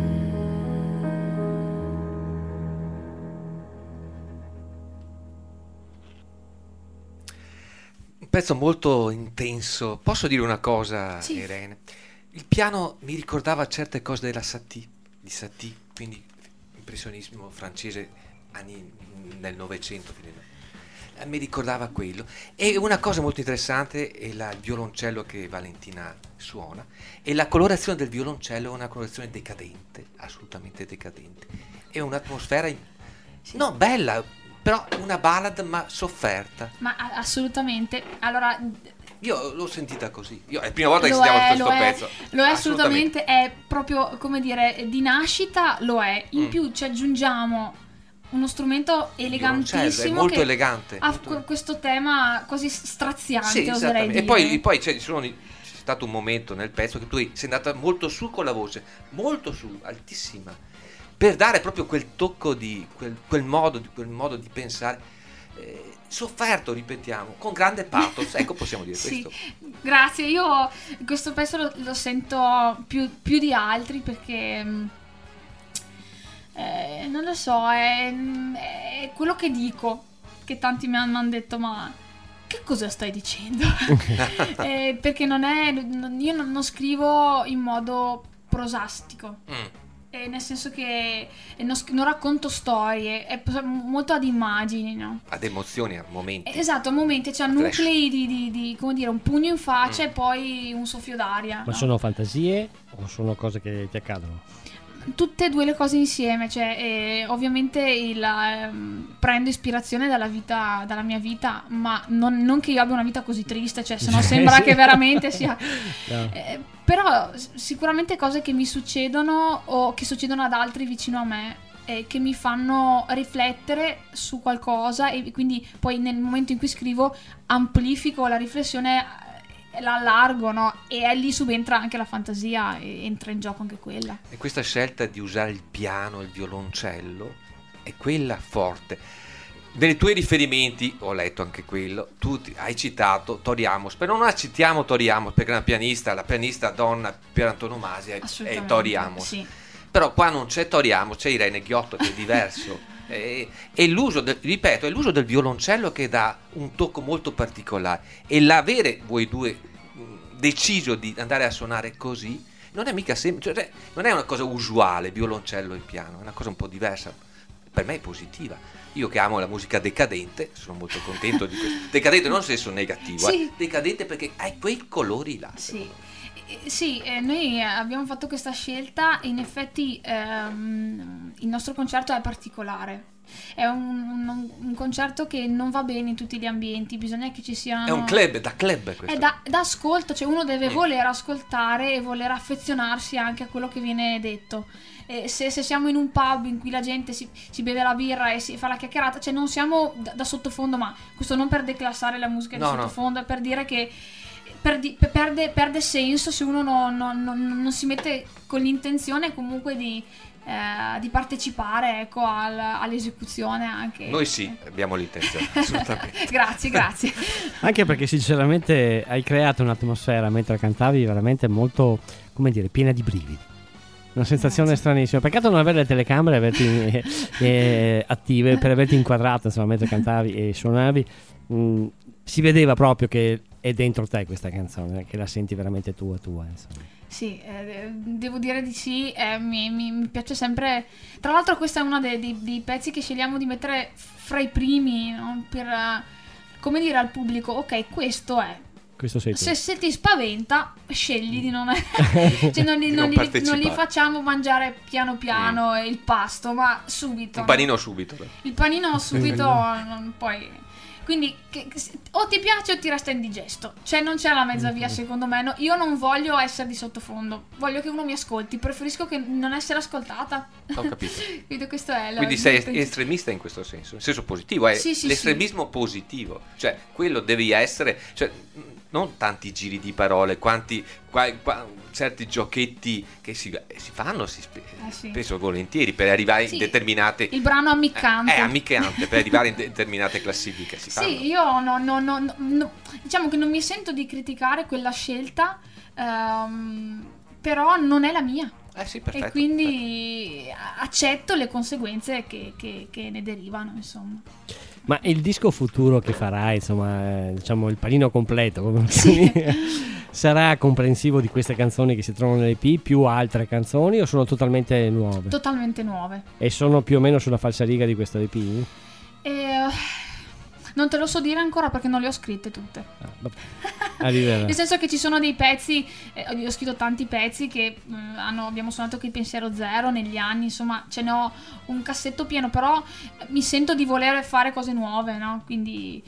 Un pezzo molto intenso. Posso dire una cosa, Sì. Irene? Il piano mi ricordava certe cose della Satie, di Satie, quindi impressionismo francese anni nel Novecento, fine no- eh, mi ricordava quello. E una cosa molto interessante è la- il violoncello che Valentina suona, e la colorazione del violoncello è una colorazione decadente, assolutamente decadente. È un'atmosfera in- sì. No, bella, però una ballad ma sofferta. Ma a- assolutamente. Allora, Io l'ho sentita così. Io, è la prima volta che lo sentiamo è, questo lo è, pezzo. lo è assolutamente, è proprio, come dire, di nascita lo è. In Mm. più ci aggiungiamo uno strumento Violoncello, elegantissimo è molto che elegante. ha molto- que- questo tema quasi straziante, Sì, oserei esattamente. dire. E poi, e poi c'è, ci sono- c'è stato un momento nel pezzo che tu sei andata molto su con la voce, molto su, altissima, per dare proprio quel tocco di quel, quel modo, di quel modo di pensare eh, sofferto, ripetiamo, con grande pathos. Ecco, possiamo dire Sì, questo. grazie. Io questo pezzo lo, lo sento più, più di altri perché mh, eh, non lo so, è, è quello che dico, che tanti mi hanno detto, ma che cosa stai dicendo? Eh, perché non è, non- io non, non scrivo in modo prosastico. Mm. Eh, nel senso che eh, non, sc- non racconto storie, è p- molto ad immagini, no? Ad emozioni, a momenti. Eh, Esatto, a momenti c'è Flash. nuclei di, di, di, come dire, un pugno in faccia Mm. e poi un soffio d'aria. Ma no? sono fantasie o sono cose che ti accadono? Tutte e due le cose insieme, cioè eh, ovviamente il, ehm, prendo ispirazione dalla vita, dalla mia vita, ma non, non che io abbia una vita così triste, cioè se no sembra Sì. che veramente sia... No. Eh, però s- sicuramente cose che mi succedono o che succedono ad altri vicino a me eh, che mi fanno riflettere su qualcosa e quindi poi nel momento in cui scrivo amplifico la riflessione, eh, la allargo, no? E è lì subentra anche la fantasia e entra in gioco anche quella. E questa scelta di usare il piano, il violoncello, è quella forte. Nei tuoi riferimenti, ho letto anche quello, tu ti- hai citato Tori Amos, però non la citiamo Tori Amos perché è una pianista, la pianista donna per antonomasia è, è Assolutamente, Tori Amos. sì. Però qua non c'è Tori Amos, c'è Irene Ghiotto che è diverso. e, e l'uso, del, ripeto, è l'uso del violoncello che dà un tocco molto particolare. E l'avere voi due mh, deciso di andare a suonare così non è mica semplice, cioè, non è una cosa usuale, violoncello e piano, è una cosa un po' diversa. Per me è positiva. Io che amo la musica decadente, sono molto contento di questo. Decadente non in senso negativo, Sì. eh. Decadente perché hai quei colori là. Sì, Eh, sì, eh, noi abbiamo fatto questa scelta e in effetti ehm, il nostro concerto è particolare. È un, un- un concerto che non va bene in tutti gli ambienti, bisogna che ci siano... È un club, da club questo. È da, da ascolto, cioè uno deve Mm. voler ascoltare e voler affezionarsi anche a quello che viene detto. E se, se siamo in un pub in cui la gente si, si beve la birra e si fa la chiacchierata, cioè non siamo da, da sottofondo, ma questo non per declassare la musica No, di no. sottofondo, è per dire che perdi- perde, perde senso se uno non, non- non- non si mette con l'intenzione comunque di, eh, di partecipare, ecco, al- all'esecuzione anche. Noi sì, abbiamo l'intenzione, assolutamente. Grazie, grazie. Anche perché sinceramente hai creato un'atmosfera mentre cantavi veramente molto, come dire, piena di brividi. Una sensazione Grazie. stranissima. Peccato non avere le telecamere averti, eh, eh, attive per averti inquadrato, insomma, mentre cantavi e suonavi. Mm, si vedeva proprio che è dentro te questa canzone, che la senti veramente tua tua, insomma. Sì, eh, devo dire di sì, eh, mi, mi- mi piace sempre. Tra l'altro questo è uno dei, dei- dei pezzi che scegliamo di mettere fra i primi, no? Per, eh, come dire al pubblico, ok, questo è. Questo sei tu. Se, se ti spaventa, scegli di non... cioè non, li, Di non non li- partecipare. non li facciamo mangiare piano piano il pasto, ma subito. Un no? panino subito. Il panino subito, non- poi... Quindi che- che se- o ti piace o ti resta indigesto. Cioè non c'è la mezza via secondo me. No, io non voglio essere di sottofondo. Voglio che uno mi ascolti. Preferisco che non essere ascoltata. Ho capito. Quindi questo è la Quindi sei il- estremista in questo senso, in senso positivo, è Sì, sì, l'estremismo positivo, cioè quello devi essere, cioè mh, non tanti giri di parole, quanti qua- qua- certi giochetti che si, si fanno, si spe- Eh, sì. spesso volentieri per arrivare Sì, in determinate il brano ammiccante. eh, è ammiccante per arrivare in determinate classifiche, si fanno. Sì, io no, no, no, no, no- diciamo che non mi sento di criticare quella scelta, ehm, però non è la mia. Eh sì, perfetto. E quindi accetto le conseguenze che, che- che ne derivano, insomma. Ma il disco futuro che farai, insomma, eh, diciamo il panino completo, come lo Sì. chiami, sarà comprensivo di queste canzoni che si trovano nell'E P, più altre canzoni o sono totalmente nuove? Totalmente nuove. E sono più o meno sulla falsariga di questo E P? E, Non te lo so dire ancora perché non le ho scritte tutte. Ah, vabbè. Arriverà. Nel senso che ci sono dei pezzi, eh, ho scritto tanti pezzi che mh, hanno, abbiamo suonato con il Pensiero Zero negli anni, insomma ce ne ho un cassetto pieno, però mi sento di voler fare cose nuove, no? Quindi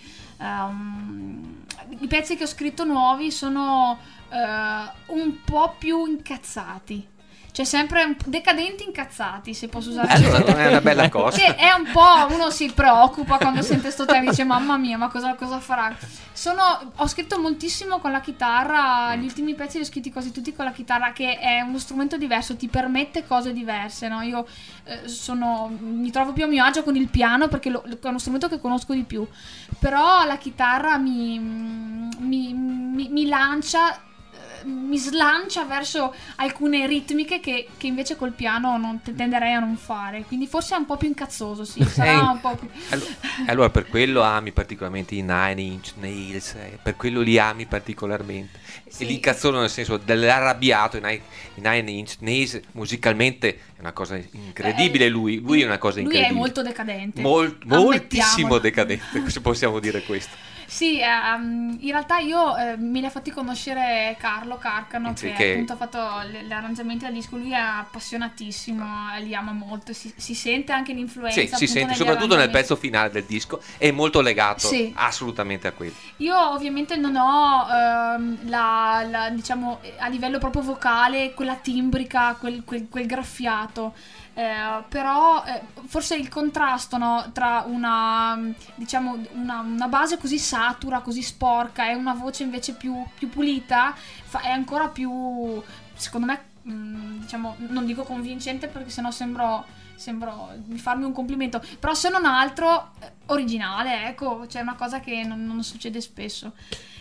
um, i pezzi che ho scritto nuovi sono uh, un po' più incazzati. Cioè sempre un decadenti incazzati, se posso usare. Allora non è una bella cosa. Che è un po', uno si preoccupa quando sente sto tema e dice mamma mia, ma cosa, cosa farà? Sono, ho scritto moltissimo con la chitarra, gli ultimi pezzi li ho scritti quasi tutti con la chitarra, che è uno strumento diverso, ti permette cose diverse, no? Io eh, sono, mi trovo più a mio agio con il piano perché lo, è uno strumento che conosco di più, però la chitarra mi, mi, mi, mi lancia, mi slancia verso alcune ritmiche che, che invece col piano non tenderei a non fare, quindi forse è un po' più incazzoso, sì, sarà Eh, un po' più... allora, allora per quello ami particolarmente i Nine Inch Nails, eh, per quello li ami particolarmente. Sì. E l'incazzoso nel senso dell'arrabbiato. I Nine, i Nine Inch Nails musicalmente è una cosa incredibile, Eh, lui, lui è una cosa lui incredibile. è molto decadente, Mol- moltissimo ammettiamolo. decadente, se possiamo dire questo. Sì, ehm, in realtà io eh, me li ha fatti conoscere Carlo Carcano, Sì, che, che- appunto ha fatto gli gli arrangiamenti al disco. Lui è appassionatissimo, eh, li ama molto, si, si sente anche l'influenza. Sì, si appunto, sente negli soprattutto nel arrangiamenti. pezzo finale del disco, è molto legato Sì. assolutamente a quello. Io ovviamente non ho ehm, la, la- diciamo eh, a livello proprio vocale quella timbrica, quel, quel, quel graffiato. Eh, però eh, forse il contrasto, no, tra una diciamo una, una base così satura, così sporca e una voce invece più, più pulita fa- è ancora più, secondo me, mh, diciamo, non dico convincente perché sennò sembro sembro di farmi un complimento, però se non altro eh, originale, ecco, cioè una cosa che non, non succede spesso.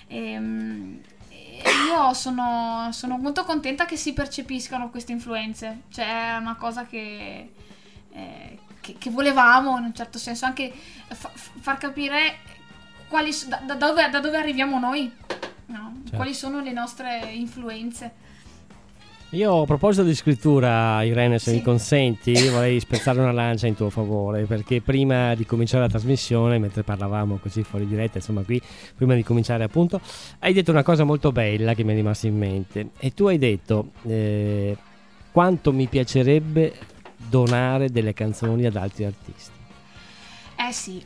Ehm, Io sono, sono molto contenta che si percepiscano queste influenze, cioè è una cosa che, eh, che, che volevamo in un certo senso, anche fa- far capire quali, s- da, da dove, da dove arriviamo noi, no? Certo. Quali sono le nostre influenze. Io a proposito di scrittura, Irene, se Sì. mi consenti, vorrei spezzare una lancia in tuo favore, perché prima di cominciare la trasmissione, mentre parlavamo così fuori diretta, insomma qui, prima di cominciare appunto, hai detto una cosa molto bella che mi è rimasta in mente, e tu hai detto eh, quanto mi piacerebbe donare delle canzoni ad altri artisti. Eh sì,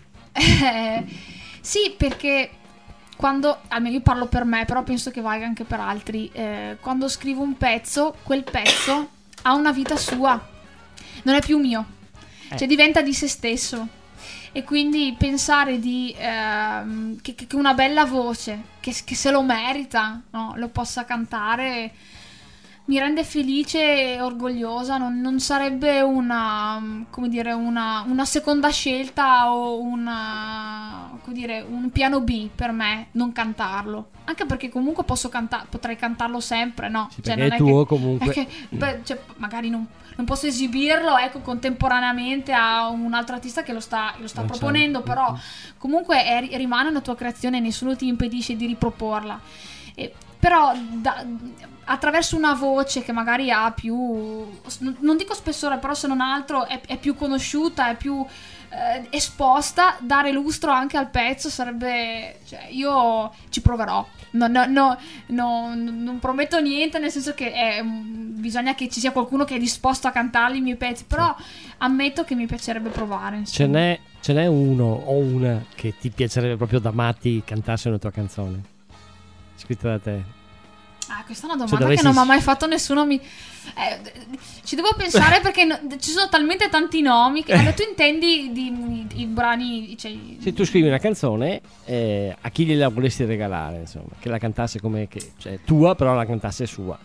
sì, perché quando, almeno io parlo per me, però penso che valga anche per altri, eh, quando scrivo un pezzo, quel pezzo ha una vita sua, non è più mio, Eh. cioè diventa di se stesso. E quindi pensare di ehm, che, che una bella voce, che, che se lo merita, no, lo possa cantare, mi rende felice e orgogliosa. Non, non sarebbe una, come dire, una, una seconda scelta o una, come dire, un piano B per me non cantarlo, anche perché comunque posso cantare, potrei cantarlo sempre, no? Sì, Cioè, perché non è tuo che, comunque. è che, beh, cioè, magari non, non posso esibirlo, ecco, contemporaneamente a un altro artista che lo sta, lo sta Non proponendo, c'è. però comunque è- rimane una tua creazione, nessuno ti impedisce di riproporla. E, però da- attraverso una voce che magari ha più, non dico spessore, però se non altro è, è più conosciuta, è più eh, esposta, dare lustro anche al pezzo sarebbe, cioè, io ci proverò. No, no, no, no, non prometto niente, nel senso che è, bisogna che ci sia qualcuno che è disposto a cantarli i miei pezzi, però ammetto che mi piacerebbe provare, insomma. Ce n'è, ce n'è uno o una che ti piacerebbe proprio da matti cantasse una tua canzone scritta da te? Ah, questa è una Se domanda dovessi- che non mi ha mai fatto nessuno. Mi... Eh, ci devo pensare perché no- ci sono talmente tanti nomi. Che... Allora, tu intendi di, di- i brani. Cioè... Se tu scrivi una canzone, eh, a chi gliela vorresti regalare, insomma, che la cantasse come che, cioè tua, però la cantasse sua.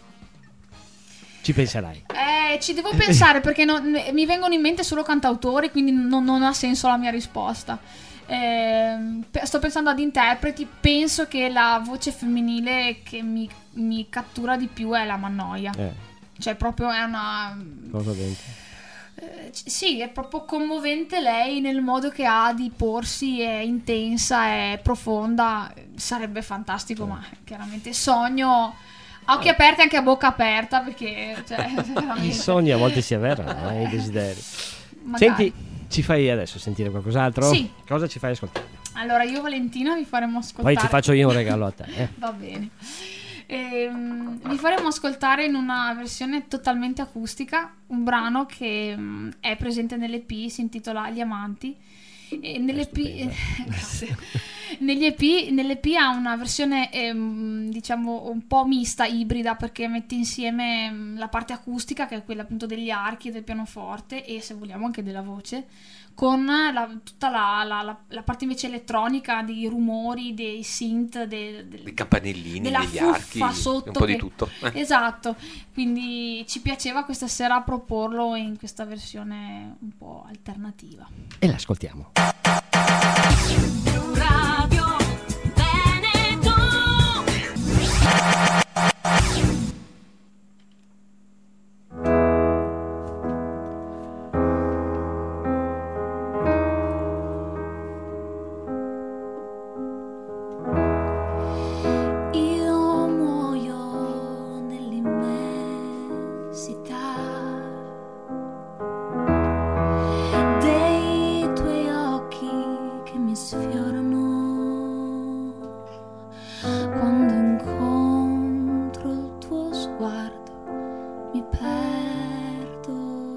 Ci penserai. Eh, ci devo pensare perché non- mi vengono in mente solo cantautori, quindi non, non ha senso la mia risposta. Ehm, pe- sto pensando ad interpreti. Penso che la voce femminile che mi, mi cattura di più è la Mannoia. Eh, Cioè, proprio è una. cosa dentro. Eh, c- sì, è proprio commovente lei nel modo che ha di porsi, è intensa, è profonda, sarebbe fantastico, ma chiaramente sogno a occhi aperti e anche a bocca aperta, perché cioè, veramente, I sogni a volte si avverano, eh, i desideri. magari. Senti, ci fai adesso sentire qualcos'altro? Sì. Cosa ci fai ascoltare? Allora io Valentina vi faremo ascoltare. Poi ti faccio io un regalo a te. Eh. Va bene. Ehm, vi faremo ascoltare in una versione totalmente acustica un brano che mh, è presente nell'E P, si intitola Gli Amanti. E nell'E P, eh, grazie. Negli E P, nell'E P ha una versione ehm, diciamo un po' mista, ibrida, perché mette insieme mh, la parte acustica, che è quella appunto degli archi del pianoforte, e se vogliamo anche della voce, con la, tutta la, la, la, la parte invece elettronica, dei rumori, dei synth, de, de, dei campanellini, della degli fuffa archi, sotto, un po' che, di tutto. Eh. Esatto, quindi ci piaceva questa sera proporlo in questa versione un po' alternativa. E l'ascoltiamo. Radio Veneto. Io muoio nell'immensità dei tuoi occhi che mi sfiorano quando incontro il tuo sguardo, mi perdo.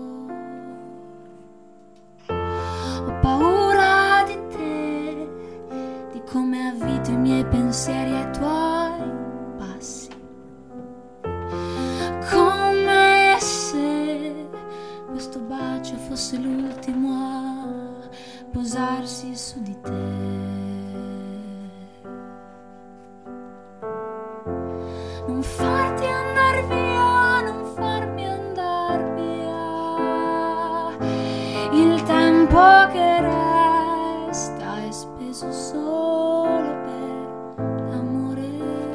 Ho paura di te, di come avvito i miei pensieri ai tuoi passi, come se questo bacio fosse l'ultimo a posarsi su di te. Non farti andar via, non farmi andar via. Il tempo che resta è speso solo per l'amore.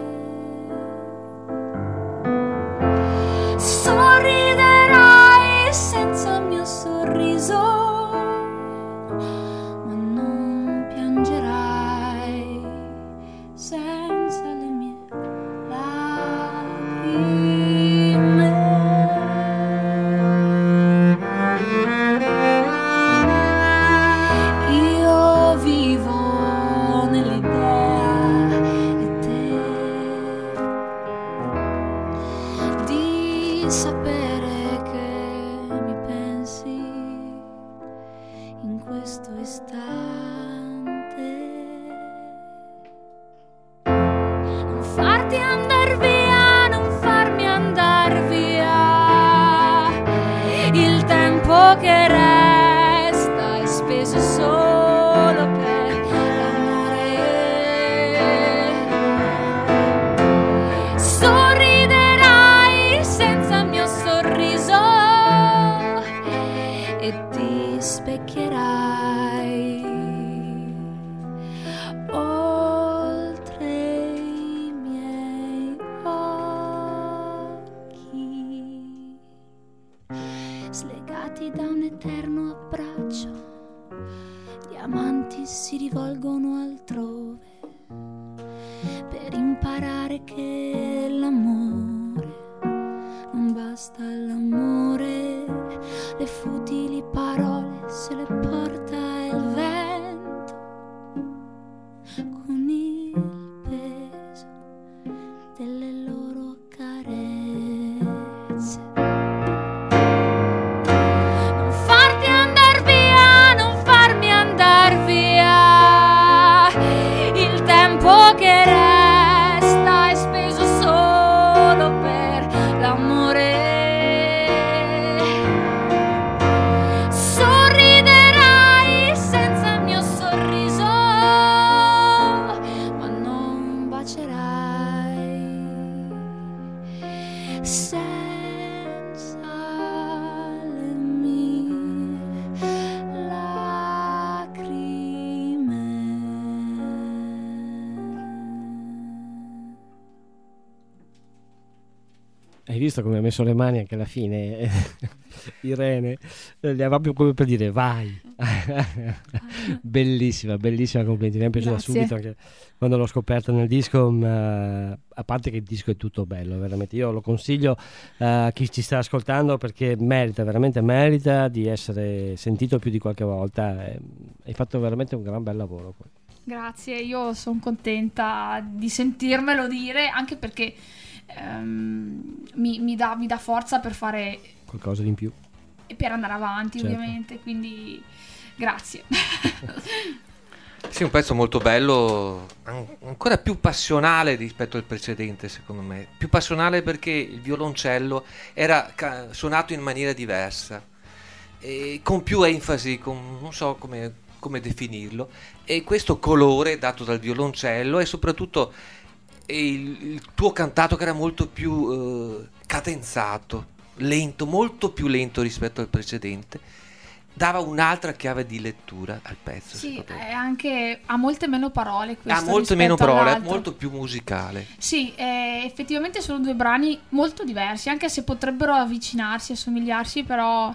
Sorriderai senza il mio sorriso, ma non piangerai senza le mie lacrime. Io vivo nell'idea di te, di sapere che mi pensi in questo istante. Non farti andar via, non farmi andar via. Il tempo che resta è speso solo per l'amore. Sorriderai senza il mio sorriso e ti specchierai oltre i miei occhi, slegati da un eterno abbraccio. Gli amanti si rivolgono altrove per imparare che l'amore non basta, l'amore, le futili parole se le porta il vento con il peso delle loro carezze. Non farti andar via, non farmi andar via. Il tempo che resta è speso solo per l'amore. Sorriderai senza il mio sorriso, ma non bacerai senza le mie lacrime. Hai visto come ha messo le mani anche alla fine? Irene eh, gli ha proprio come per dire vai. Bellissima, bellissima, complimenti, mi è piaciuta Grazie. subito anche quando l'ho scoperta nel disco, ma a parte che il disco è tutto bello, veramente io lo consiglio a chi ci sta ascoltando perché merita, veramente merita di essere sentito più di qualche volta. Eh, hai fatto veramente un gran bel lavoro qua. Grazie, io sono contenta di sentirmelo dire, anche perché ehm, mi, mi, dà, mi dà forza per fare qualcosa di in più e per andare avanti, certo. ovviamente, quindi grazie. Sì, un pezzo molto bello, ancora più passionale rispetto al precedente, secondo me. Più passionale perché il violoncello era ca- suonato in maniera diversa, e con più enfasi, con, non so come, come definirlo, e questo colore dato dal violoncello e soprattutto il, il tuo cantato che era molto più eh, cadenzato, lento, molto più lento rispetto al precedente. Dava un'altra chiave di lettura al pezzo. Sì, è anche ha molte meno parole questo. Ha molte meno parole, all'altro. molto più musicale. Sì, eh, effettivamente sono due brani molto diversi, anche se potrebbero avvicinarsi, assomigliarsi, però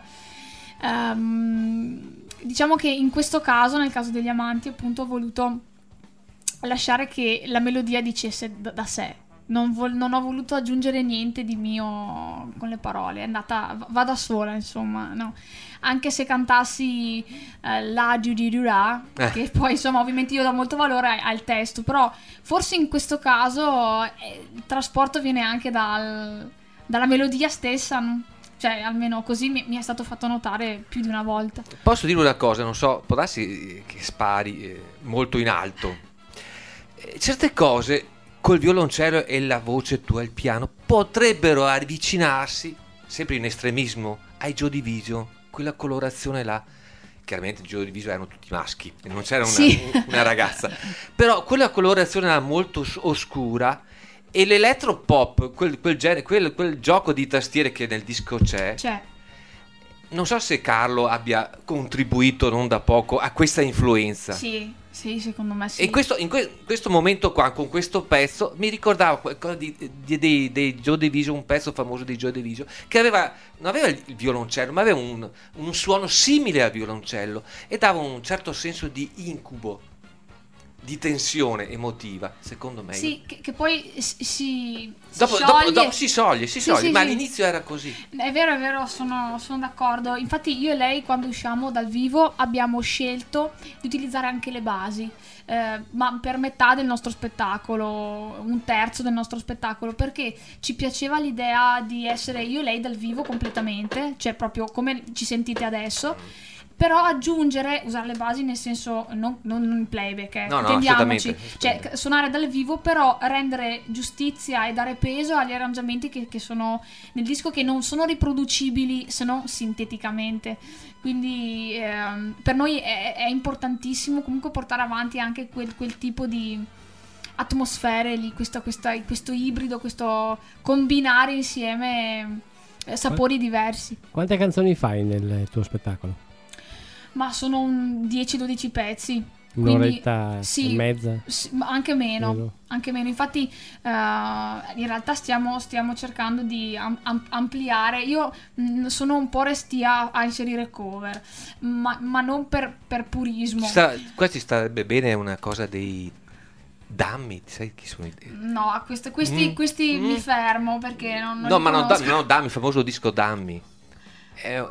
ehm, diciamo che in questo caso, nel caso degli amanti, appunto, ho voluto lasciare che la melodia dicesse da, da sé. Non, vol- non ho voluto aggiungere niente di mio con le parole, è andata, va da sola, insomma, no? Anche se cantassi eh, la giudirà, eh. che poi insomma ovviamente io do molto valore al testo, però forse in questo caso eh, il trasporto viene anche dal, dalla melodia stessa, no? Cioè almeno così mi, mi è stato fatto notare più di una volta. Posso dire una cosa, non so, può darsi che spari eh, molto in alto, eh, certe cose col violoncello e la voce tua e il piano potrebbero avvicinarsi, sempre in estremismo, ai Joy Division, quella colorazione là. Chiaramente i Joy Division erano tutti maschi, non c'era una, sì. una ragazza, però quella colorazione era molto oscura, e l'elettropop, quel, quel, genere, quel, quel gioco di tastiere che nel disco c'è, C'è. non so se Carlo abbia contribuito non da poco a questa influenza. Sì, sì, secondo me sì. E questo, in que- questo momento qua, con questo pezzo, mi ricordava qualcosa di, di, dei, dei Joy Division, un pezzo famoso dei Joy Division, che aveva, non aveva il violoncello, ma aveva un, un suono simile al violoncello e dava un certo senso di incubo, di tensione emotiva, secondo me. Sì, che, che poi si, si Dopo, scioglie. dopo, dopo si scioglie, si Sì, scioglie, sì, ma sì. all'inizio era così. È vero, è vero, sono, sono d'accordo. Infatti io e lei, quando usciamo dal vivo, abbiamo scelto di utilizzare anche le basi, eh, ma per metà del nostro spettacolo, un terzo del nostro spettacolo, perché ci piaceva l'idea di essere io e lei dal vivo completamente, cioè proprio come ci sentite adesso. Però aggiungere, usare le basi nel senso non, non in playback, eh, No, no, intendiamoci, assolutamente, cioè assolutamente. suonare dal vivo, però rendere giustizia e dare peso agli arrangiamenti che, che sono nel disco, che non sono riproducibili se non sinteticamente. Quindi ehm, per noi è, è importantissimo comunque portare avanti anche quel, quel tipo di atmosfere lì, questo, questa, questo ibrido, questo combinare insieme eh, sapori diversi. Quante canzoni fai nel tuo spettacolo? Ma sono un dieci dodici pezzi. Un'oretta sì, e mezza? Sì, ma anche meno, Meno. anche meno. Infatti eh, in realtà stiamo, stiamo cercando di am- am- ampliare. Io mh, sono un po' restia a inserire cover, ma, ma non per, per purismo. Ci sta, qua ci starebbe bene una cosa dei Dammi, sai chi sono i... No, a queste- questi, Mm, questi mm. mi fermo perché non, non No, li ma non conosco. Dammi, no, Dammi, il famoso disco Dammi. E,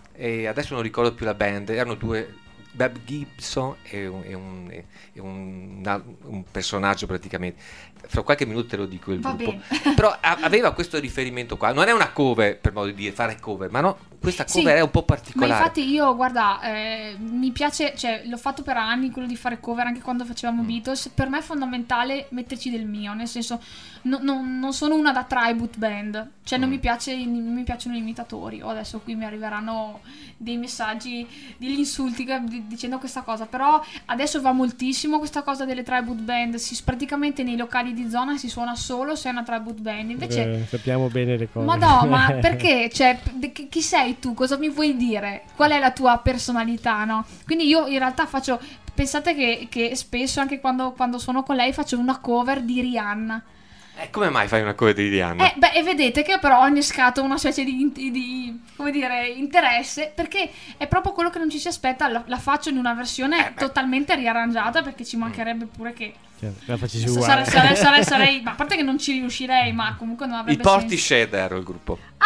e adesso non ricordo più la band, erano due, Bab Gibson e un, e un, e un, una- un personaggio praticamente. Fra qualche minuto te lo dico il Va gruppo. bene. Però a- aveva questo riferimento qua. Non è una cover, per modo di dire, fare cover, ma no, questa Sì, cover è un po' Ma particolare. infatti io, guarda, eh, mi piace, cioè l'ho fatto per anni quello di fare cover anche quando facevamo Mm. Beatles. Per me è fondamentale metterci del mio, nel senso no- no- non sono una da tribute band, cioè non Mm. mi piace, non mi piacciono gli imitatori. O adesso qui mi arriveranno dei messaggi, degli insulti che- di- dicendo questa cosa, però adesso va moltissimo questa cosa delle tribute band. Si, praticamente nei locali di zona si suona solo se è una tribute band, invece Eh, sappiamo bene le cose. ma no, ma perché? Cioè, p- chi chi sei tu? Cosa mi vuoi dire? Qual è la tua personalità, no? Quindi io in realtà faccio... Pensate che, che spesso, anche quando, quando suono con lei, faccio una cover di Rihanna. Eh, come mai fai una cover di Rihanna? Eh, beh, e vedete che però ho innescato una specie di, di, come dire, interesse, perché è proprio quello che non ci si aspetta. La, la faccio in una versione Eh, beh. totalmente riarrangiata, perché ci mancherebbe pure che... Cioè, la facessi Sarei, uguale. sarei, sarei, sarei- ma a parte che non ci riuscirei, ma comunque non I avrebbe Portishead senso. era il gruppo. Ah,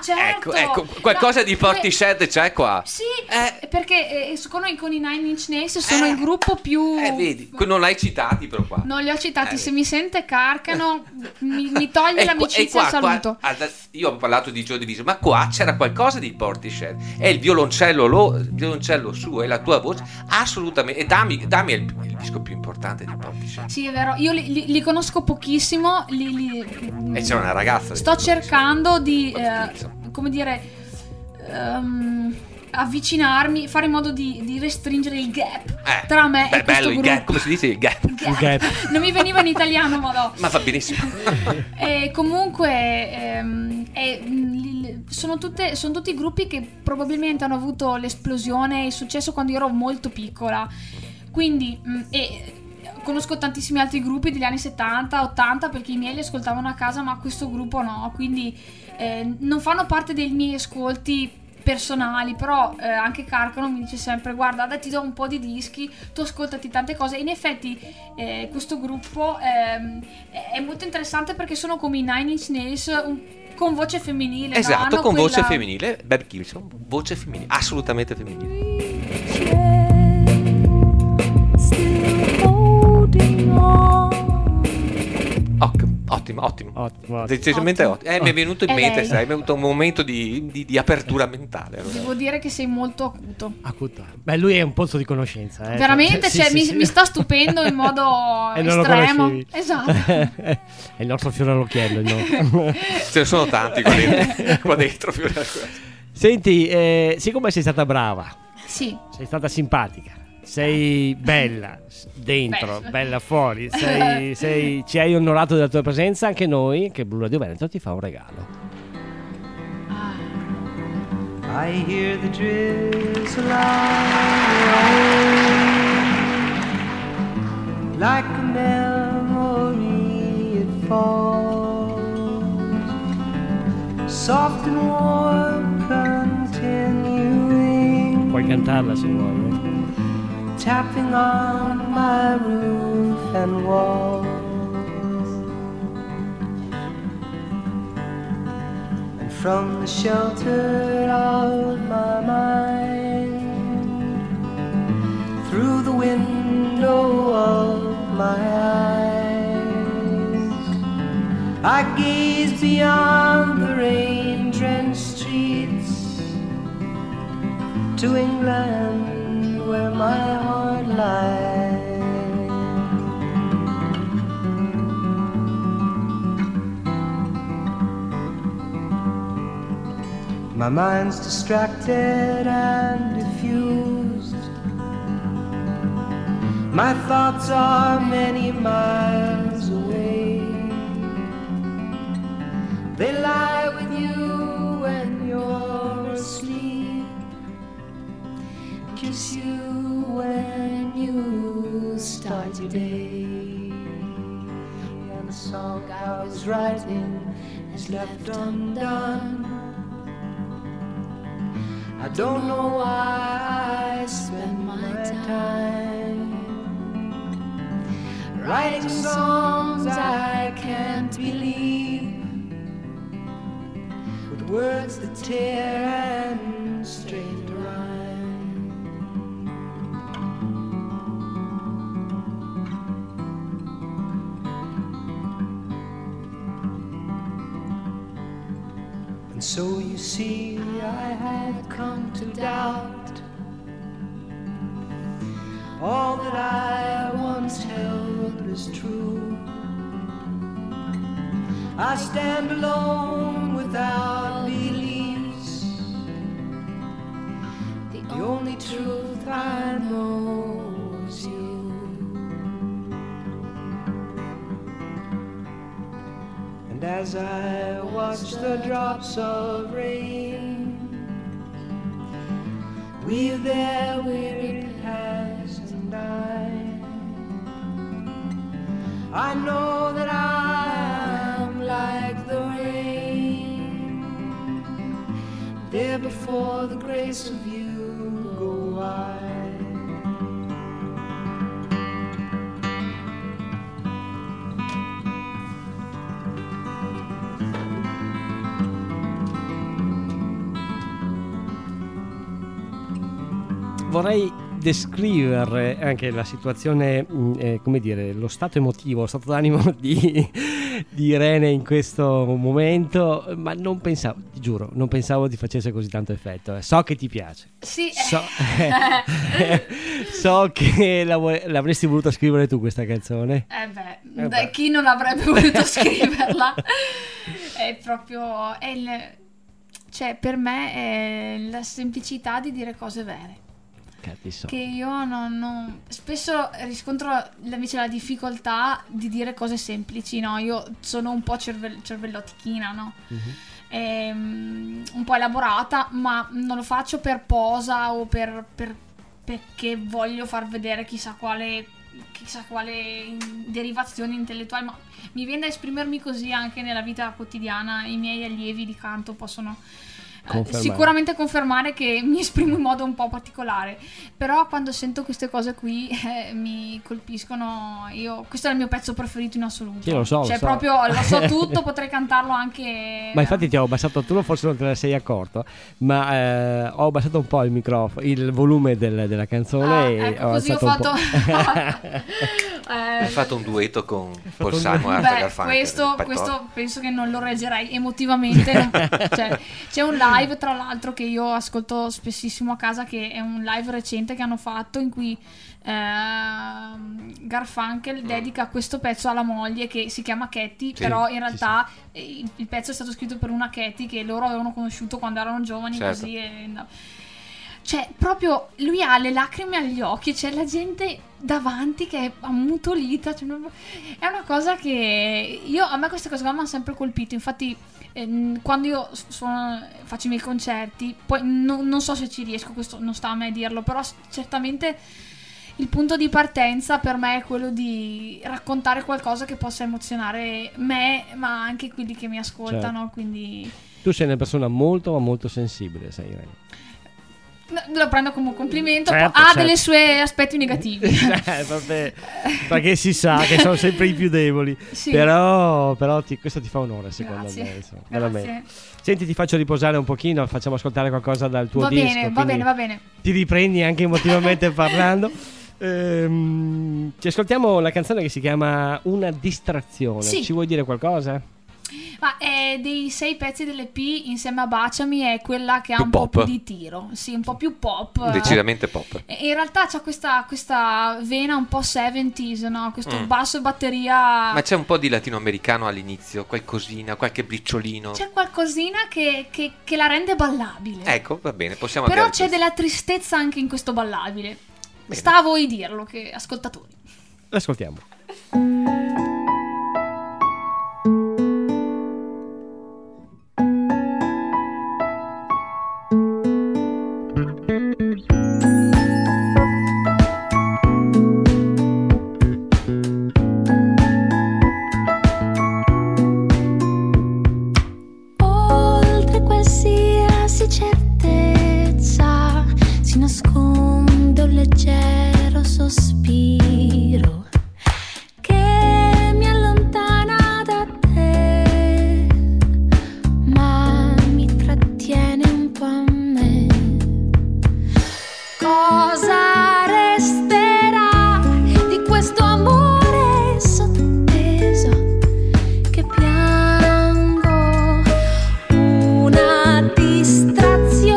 certo. Ecco, ecco, qualcosa No, di come- Portishead c'è qua. Sì, Eh. perché eh, con, i, con i Nine Inch Nails sono Eh. il gruppo più... Eh, vedi, que- non l'hai citati però qua. Non li ho citati, Eh, se mi sente Carcano mi, mi toglie E qua- l'amicizia e qua- e il saluto. qua- ad- io ho parlato di Joy Division, ma qua c'era qualcosa di Portishead. È il violoncello, lo, il violoncello suo e la tua voce, assolutamente. E dammi, dammi il, il disco più importante di Portishead. Sì, è vero, io li, li- li conosco pochissimo, li, li- E c'è una ragazza. sto di- cercando di, Portishead. eh, come dire, ehm, avvicinarmi, fare in modo di, di restringere il gap Eh, tra me beh, e questo bello il gruppo. gap, come si dice il gap? Gap. gap. Non mi veniva in italiano, ma no. Ma va benissimo. E comunque ehm, e, mh, li- sono, tutte, sono tutti gruppi che probabilmente hanno avuto l'esplosione e il successo quando io ero molto piccola. Quindi mh, e conosco tantissimi altri gruppi degli anni settanta, ottanta, perché i miei li ascoltavano a casa, ma questo gruppo no. Quindi eh, non fanno parte dei miei ascolti personali, però eh, anche Carcano mi dice sempre: guarda, dai, ti do un po' di dischi, tu ascoltati tante cose. In effetti eh, questo gruppo ehm, è molto interessante perché sono come i Nine Inch Nails, un- con voce femminile, no? Esatto, Hanno con voce quella- femminile. Beb Gibson, voce femminile, assolutamente femminile. Still holding on. Oc- Ottimo, ottimo. Ottimo, ottimo. Decisamente Ottimo. ottimo. Eh, mi è venuto in E mente, lei? sai, mi è venuto un momento di, di- di apertura mentale. allora. Devo dire che sei molto acuto. Acuto. Beh, lui è un pozzo di conoscenza. Eh. Veramente, Sì, cioè, sì, mi, sì. mi sta stupendo in modo E non lo estremo. conoscevi. Esatto. È il nostro fiore all'occhiello. il nostro. Ce ne sono tanti qua dentro. qua dentro fiore al cuore. Senti, eh, siccome sei stata brava, Sì. sei stata simpatica, sei bella s- dentro, Beh. bella fuori, sei, sei- ci hai onorato della tua presenza, anche noi, che Blu Radio Veneto ti fa un regalo. Ah. I hear the drizzle like a memory it falls, soft and warm, continuing, Puoi cantarla se vuoi. tapping on my roof and walls. And from the shelter of my mind, through the window of my eyes, I gaze beyond the rain-drenched streets to England, where my heart lies. My mind's distracted and diffused. My thoughts are many miles away. They lie with you when you're asleep, kiss you when you start your day. And the song I was writing is left undone. I don't know why I spend my time writing songs I can't believe, with words that tear and strain to rhyme. And so you see, I had come to doubt all that I once held as true. I stand alone without beliefs. The only truth I know is you. And as I watch the drops of rain weave their weary paths and I, I know that I'm like the rain. There before the grace of you go I. vorrei descrivere anche la situazione, mh, eh, come dire, lo stato emotivo, lo stato d'animo di, di Irene in questo momento, ma non pensavo, ti giuro, non pensavo ti facesse così tanto effetto. Eh. So che ti piace. Sì. So, eh, so che la vuoi- l'avresti voluto scrivere tu questa canzone. Eh beh, Eh dai, beh. chi non avrebbe voluto scriverla? È proprio, è il, cioè per me è la semplicità di dire cose vere. Cazzi so. Che io non, non- spesso riscontro invece la difficoltà di dire cose semplici, no? Io sono un po' cervel- cervellotichina, no? Mhm. Ehm, un po' elaborata, ma non lo faccio per posa o per, per- perché voglio far vedere chissà quale chissà quale in- derivazione intellettuale, ma mi viene da esprimermi così anche nella vita quotidiana. I miei allievi di canto possono eh, Confermare. sicuramente confermare che mi esprimo in modo un po' particolare, però quando sento queste cose qui eh, mi colpiscono. Io, questo è il mio pezzo preferito in assoluto. Sì, lo so, lo cioè so. proprio lo so tutto, potrei cantarlo anche. Ma infatti ti ho abbassato, tu forse non te ne sei accorto, ma eh, ho abbassato un po' il microfono, il volume del- della canzone Ah, e ecco, ho così ho alzato un fatto. po'. Eh, Hai fatto un duetto con Paul un Simon e duetto. Art Beh, Garfunkel. questo, Poi questo penso che non lo reggerei emotivamente. non- cioè, c'è un live, tra l'altro, che io ascolto spessissimo a casa, che è un live recente che hanno fatto in cui ehm, Garfunkel dedica questo pezzo alla moglie che si chiama Katy, Sì, però in sì, realtà eh, il, il pezzo è stato scritto per una Katy che loro avevano conosciuto quando erano giovani, Certo. così e, no. Cioè, proprio lui ha le lacrime agli occhi, c'è la gente davanti che è ammutolita. Cioè, non- è una cosa che io, a me queste cose qua mi hanno sempre colpito. Infatti, ehm, quando io su- suono, faccio i miei concerti, poi non, non so se ci riesco, questo non sta a me dirlo, però s- certamente il punto di partenza per me è quello di raccontare qualcosa che possa emozionare me, ma anche quelli che mi ascoltano. Certo. Quindi Tu sei una persona molto ma molto sensibile, sai Irene. no, lo prendo come un complimento. Certo, ha certo. dei suoi aspetti negativi. Eh, vabbè, perché si sa che sono sempre i più deboli. Sì. Però, però ti- questo ti fa onore, secondo Grazie. me. insomma, Grazie. veramente. Senti, ti faccio riposare un pochino, facciamo ascoltare qualcosa dal tuo Va disco. bene, va quindi bene, va bene. Ti riprendi anche emotivamente parlando. Ehm, ci ascoltiamo la canzone che si chiama Una distrazione. Sì. Ci vuoi dire qualcosa? Ma è dei sei pezzi dell'E P insieme a Baciami è quella che ha Più un pop. po' più di tiro. Sì, un po' più pop. Decisamente pop. E in realtà c'ha questa, questa vena un po' seventies, no? Questo Mm. basso e batteria. Ma c'è un po' di latinoamericano all'inizio, qualcosina, qualche briciolino. C'è qualcosina che, che- che la rende ballabile. Ecco, va bene, possiamo Però avviare c'è questo. della tristezza anche in questo ballabile. Bene. Sta a voi dirlo, che ascoltatori. L'ascoltiamo. Oltre qualsiasi certezza si nasconde un leggero sospiro che mi allontana da te, ma mi trattiene un po' a me. Cosa resterà di questo amore sotteso che piango? Una distrazione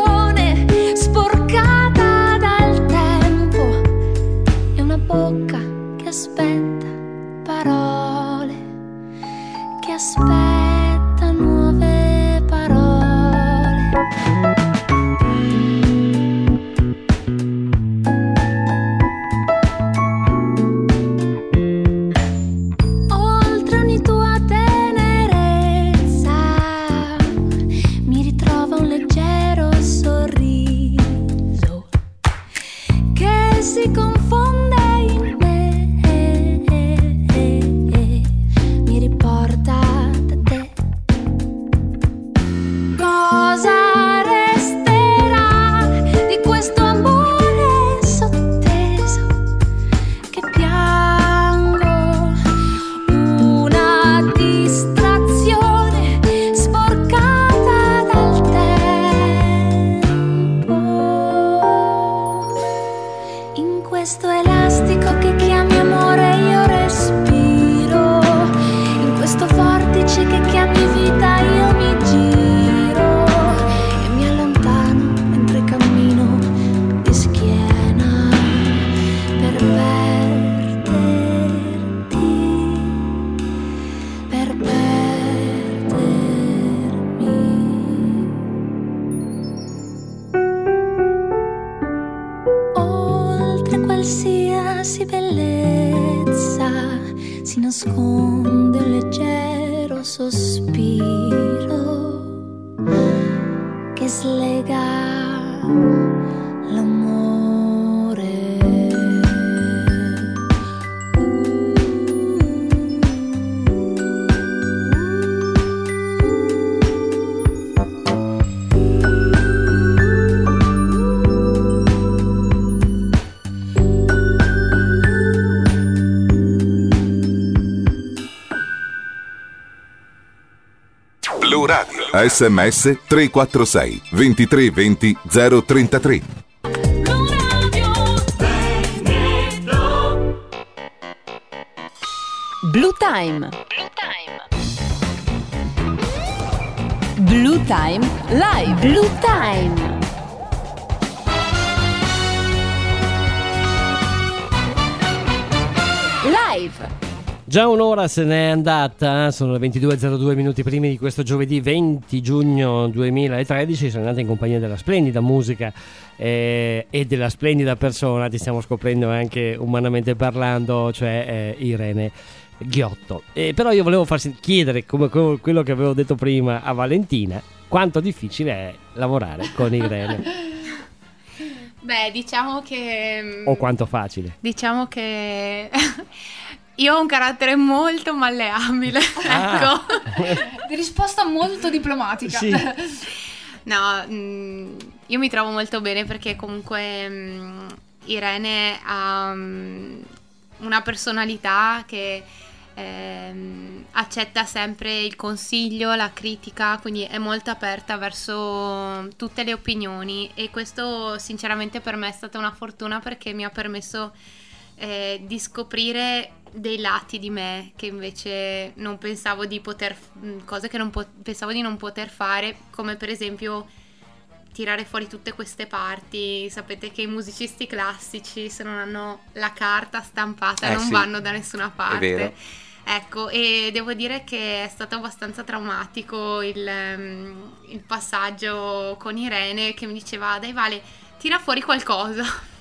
qualsiasi bellezza si nasconde un leggero sospiro che slega l'amore. Blu Radio. Sms tre quattro sei ventitré venti zero trentatré. Blue Time. Blue Time Live. Blue Time. Live. Già un'ora se n'è andata, sono le ventidue e zero due minuti primi di questo giovedì venti giugno duemilatredici. Sono andata in compagnia della splendida musica eh, e della splendida persona, ti stiamo scoprendo anche umanamente parlando, cioè eh, Irene Ghiotto. Eh, però io volevo farsi chiedere, come quello che avevo detto prima a Valentina, quanto difficile è lavorare con Irene. Beh, diciamo che... O quanto facile. Diciamo che... Io ho un carattere molto malleabile, Ah. ecco. Di risposta molto diplomatica. Sì. No, mh, io mi trovo molto bene perché comunque mh, Irene ha mh, una personalità che ehm, accetta sempre il consiglio, la critica, quindi è molto aperta verso tutte le opinioni, e questo sinceramente per me è stata una fortuna perché mi ha permesso eh, di scoprire dei lati di me che invece non pensavo di poter, cose che non po- pensavo di non poter fare, come per esempio tirare fuori tutte queste parti. Sapete che i musicisti classici, se non hanno la carta stampata, Eh non sì, vanno da nessuna è parte. vero. Ecco, e devo dire che è stato abbastanza traumatico il, um, il passaggio con Irene, che mi diceva: dai Vale, tira fuori qualcosa.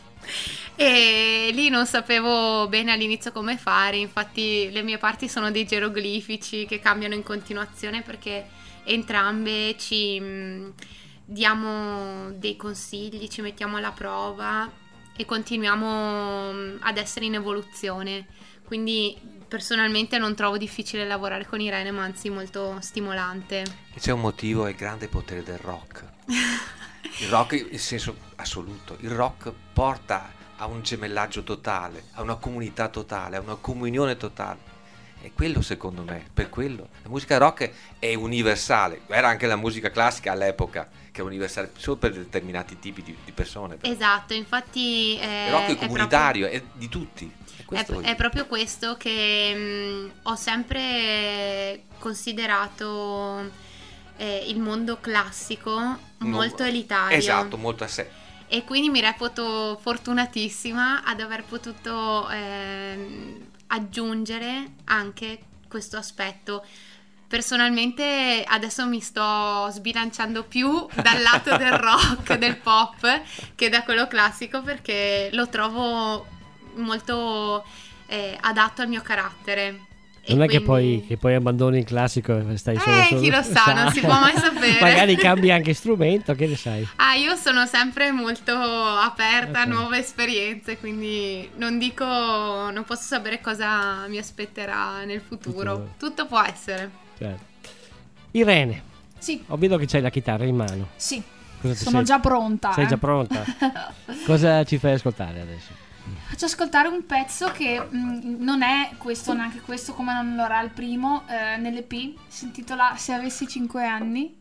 E lì non sapevo bene all'inizio come fare, infatti le mie parti sono dei geroglifici che cambiano in continuazione perché entrambe ci mh, diamo dei consigli, ci mettiamo alla prova e continuiamo mh, ad essere in evoluzione. Quindi personalmente non trovo difficile lavorare con Irene, ma anzi molto stimolante. E c'è un motivo, è il grande potere del rock. Il rock in senso assoluto, il rock porta a un gemellaggio totale, a una comunità totale, a una comunione totale. E quello secondo me, per quello, la musica rock è universale. Era anche la musica classica all'epoca, che era universale solo per determinati tipi di, di persone. Però. Esatto, infatti eh, Il rock è comunitario, è, è di tutti. È, proprio, questo è, è proprio questo che mh, ho sempre considerato eh, il mondo classico molto No, elitario. Esatto, molto a sé. E quindi mi reputo fortunatissima ad aver potuto ehm, aggiungere anche questo aspetto. Personalmente adesso mi sto sbilanciando più dal lato del rock, del pop, che da quello classico, perché lo trovo molto eh, adatto al mio carattere. E Non è che, quindi- poi, che poi abbandoni il classico e stai solo Eh, solo- chi lo sa, non si può mai sapere. Magari cambi anche strumento, che ne sai. Ah, io sono sempre molto aperta a Ok. nuove esperienze, quindi non dico, non posso sapere cosa mi aspetterà nel futuro. Futuro. Tutto può essere. Certo. Irene, Sì, ho visto che c'hai la chitarra in mano. sì, Cosa ti sono sei- già pronta. Sei eh. già pronta? Cosa ci fai ascoltare adesso? Faccio ascoltare un pezzo che mh, non è questo, neanche questo, come non lo era il primo, eh, nell'E P, si intitola Se avessi cinque anni,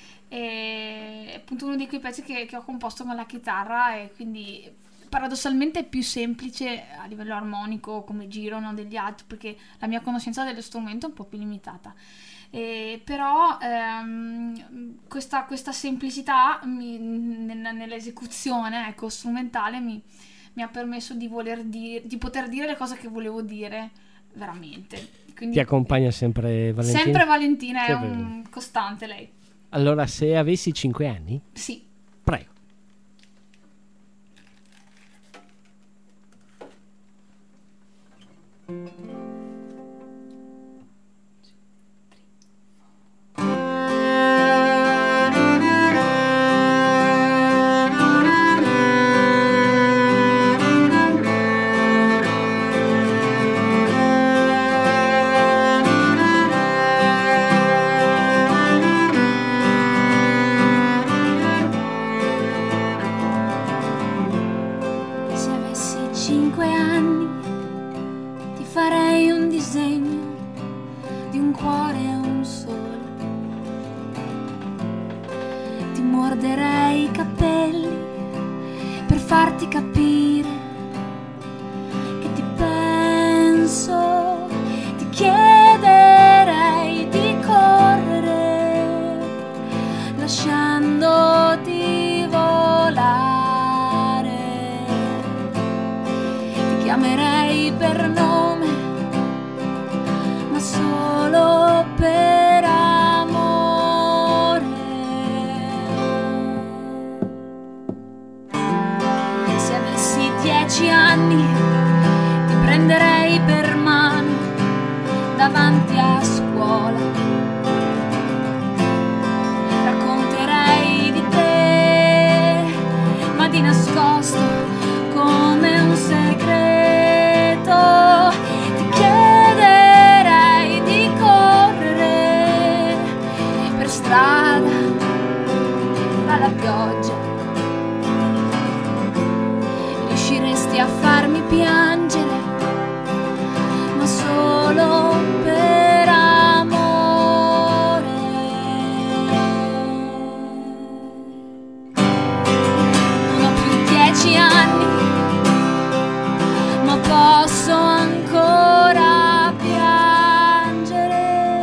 e è appunto uno di quei pezzi che, che ho composto con la chitarra, e quindi paradossalmente è più semplice a livello armonico come giro, non degli altri, perché la mia conoscenza dello strumento è un po' più limitata. Eh, però ehm, questa, questa semplicità mi- nel- nell'esecuzione, ecco, strumentale mi, mi ha permesso di, voler dire, di poter dire le cose che volevo dire veramente. Quindi, Ti accompagna sempre Valentina? sempre Valentina, è Che un costante lei. Allora, se avessi cinque anni, Sì. prego. morderei i capelli per farti capire che ti penso, ti chiederei di correre lasciandoti volare, ti chiamerei per nome ma solo per amore. Se avessi dieci anni ti prenderei per mano davanti a scuola, racconterei di te ma di nascosto come un segreto, ti chiederei di correre per strada alla pioggia, riusciresti a farmi piangere ma solo per amore. Non ho più dieci anni ma posso ancora piangere.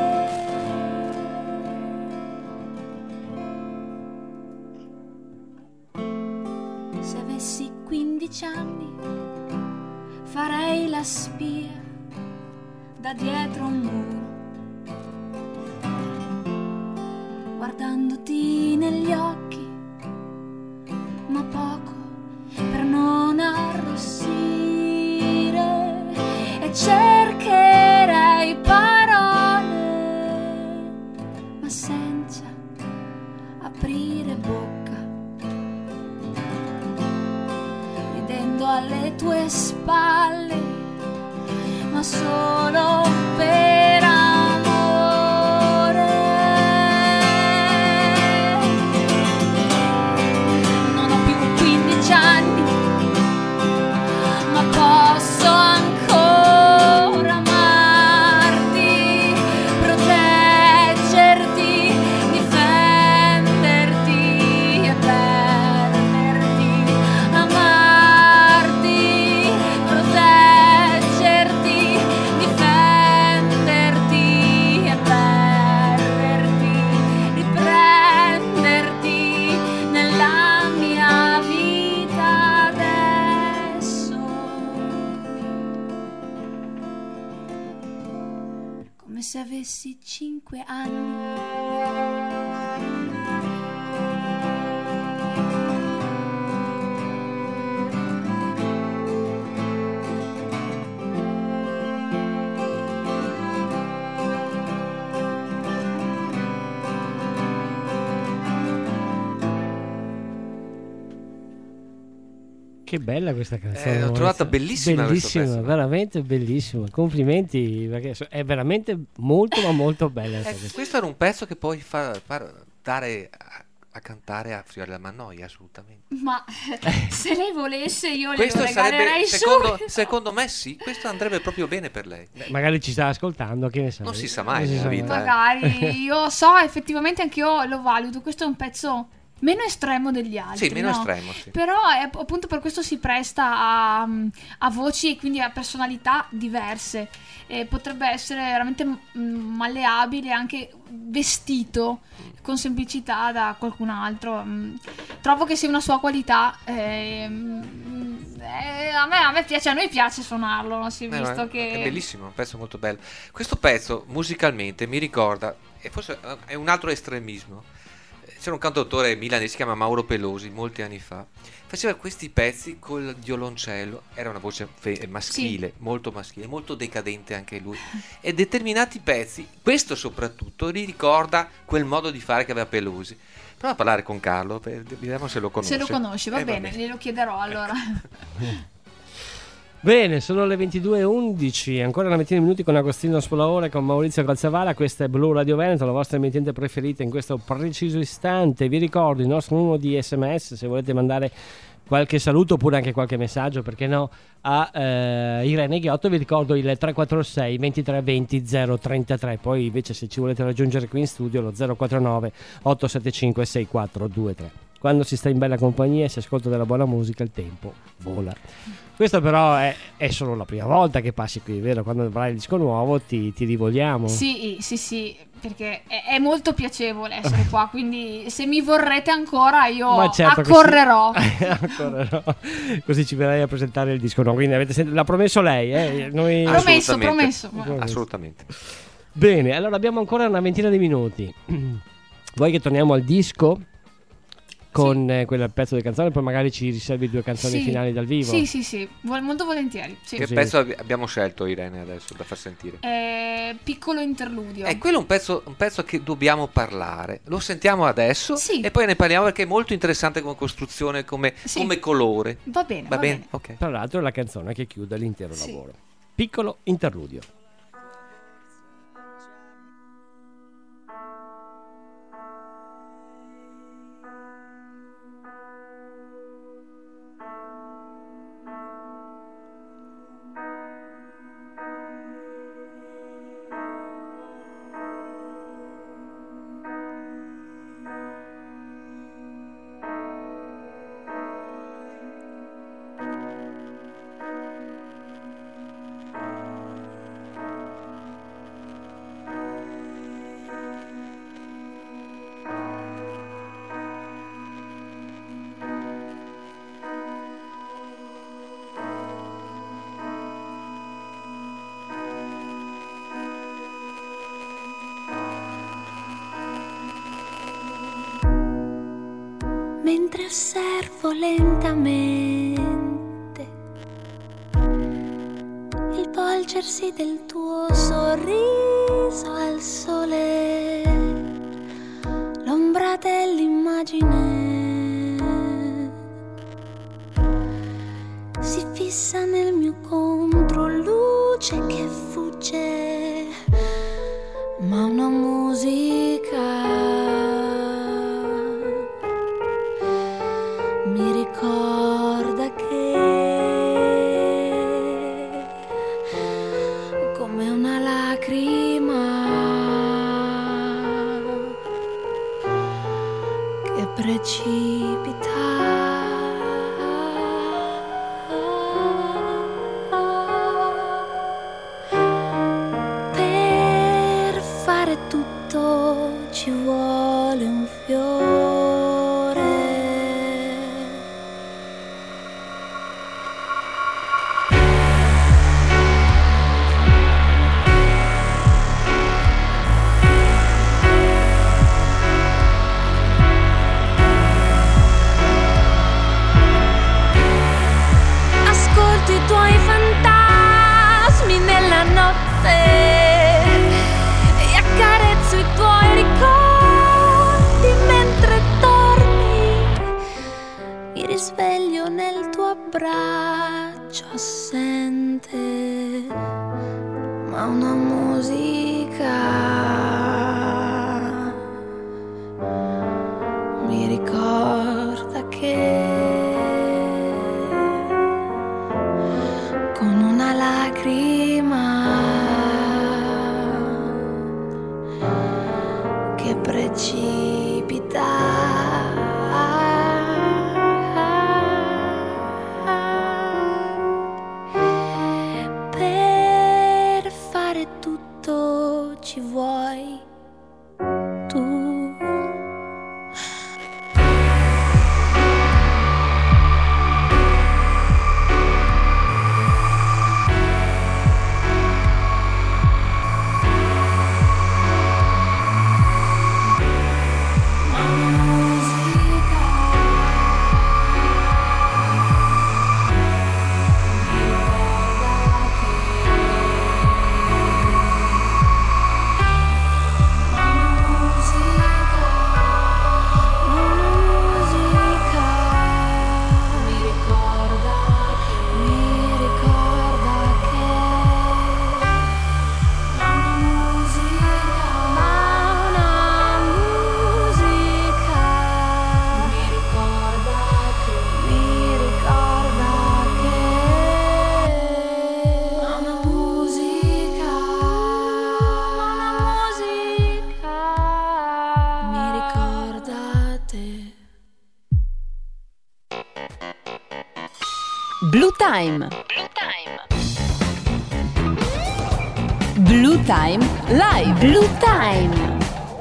Se avessi quindici anni farei la spia da dietro un muro, guardandoti negli occhi, ma poco per non arrossire, e cercherei parole, ma senza aprire bocca, ridendo alle tue spalle, ma solo per amore. Non ho più quindici anni, ma posso ancora amarti, proteggerti, difenderti e perderti, amarti, proteggerti, difenderti e perderti, riprenderti nella mia vita adesso, come se avessi cinque anni. Che bella questa canzone. Eh, l'ho trovata bellissima questo bellissima, pezzo. veramente bellissima. Complimenti, perché so- è veramente molto ma molto bella questa Eh, canzone. questo era un pezzo che puoi far, far dare a, a cantare a Fiorella Mannoia, assolutamente. Ma se lei volesse io le Questo lo regalerei sarebbe, su. secondo, secondo me sì, questo andrebbe proprio bene per lei. Beh, magari ci sta ascoltando, che ne sai. Non si sa mai Non si nella sa vita, mai. eh. Magari, io so, effettivamente anche io lo valuto. Questo è un pezzo meno estremo degli altri. Sì, meno no? estremo, sì. Però è, appunto per questo si presta a, a voci e quindi a personalità diverse. E potrebbe essere veramente mm, malleabile, anche vestito con semplicità da qualcun altro. Mm, Trovo che sia una sua qualità. eh, mm, eh, a, me, a me piace, a noi piace suonarlo. No? Si è Eh, visto ma- che È bellissimo, un pezzo molto bello. Questo pezzo musicalmente mi ricorda, e forse è un altro estremismo. C'era un cantautore milanese, si chiama Mauro Pelosi, molti anni fa, faceva questi pezzi col violoncello, era una voce fe- maschile, molto maschile, molto decadente anche lui, e determinati pezzi, questo soprattutto, gli ricorda quel modo di fare che aveva Pelosi. Prova a parlare con Carlo, per- vediamo se lo conosce. se lo conosce, va Eh, bene, glielo chiederò allora. Bene, sono le ventidue e undici, ancora una ventina di minuti con Agostino Spolaore, con Maurizio Calzavala. Questa è Blu Radio Veneto, la vostra emittente preferita in questo preciso istante. Vi ricordo il nostro numero di sms se volete mandare qualche saluto oppure anche qualche messaggio, perché no, a eh, Irene Ghiotto. Vi ricordo il tre quattro sei ventitré venti zero trentatré. Poi invece se ci volete raggiungere qui in studio lo zero quattro nove otto sette cinque sei quattro due tre. Quando si sta in bella compagnia e si ascolta della buona musica il tempo vola. Questo però è, è solo la prima volta che passi qui, vero? Quando avrai il disco nuovo ti, ti rivogliamo. Sì, sì, sì, perché è, è molto piacevole essere qua, quindi se mi vorrete ancora io Ma certo accorrerò. Così, accorrerò. Così ci verrai a presentare il disco nuovo. Quindi avete sentito, l'ha promesso lei, eh? Noi... Promesso, promesso. Assolutamente. Bene, allora abbiamo ancora una ventina di minuti. Vuoi che torniamo al disco? Con sì. eh, quel pezzo di canzone, poi magari ci riservi due canzoni sì. finali dal vivo. Sì, sì, sì, Vol- molto volentieri. Sì. Che Sì. pezzo ab- abbiamo scelto, Irene, adesso da far sentire? Eh, piccolo interludio. Eh, quello è un pezzo, un pezzo che dobbiamo parlare. Lo sentiamo adesso Sì. e poi ne parliamo perché è molto interessante come costruzione, come, Sì. come colore. Va bene, Va, va bene? bene. Ok. Tra l'altro è la canzone che chiude l'intero Sì. lavoro. Piccolo interludio. Mentre osservo lentamente il volgersi del tuo sorriso al sole, l'ombra dell'immagine si fissa nel mio controluce che fugge, ma una musica mi ricorda che come una lacrima che precipita per fare tutto ci vuole un fiore. Ascolto i tuoi fantasmi nella notte e accarezzo i tuoi ricordi mentre dormi. Mi risveglio nel tuo abbraccio assente, ma una musica mi ricorda che con una lacrima che precipita per fare tutto ci vuoi tu. Blue Time. Blue Time Live. Blue Time.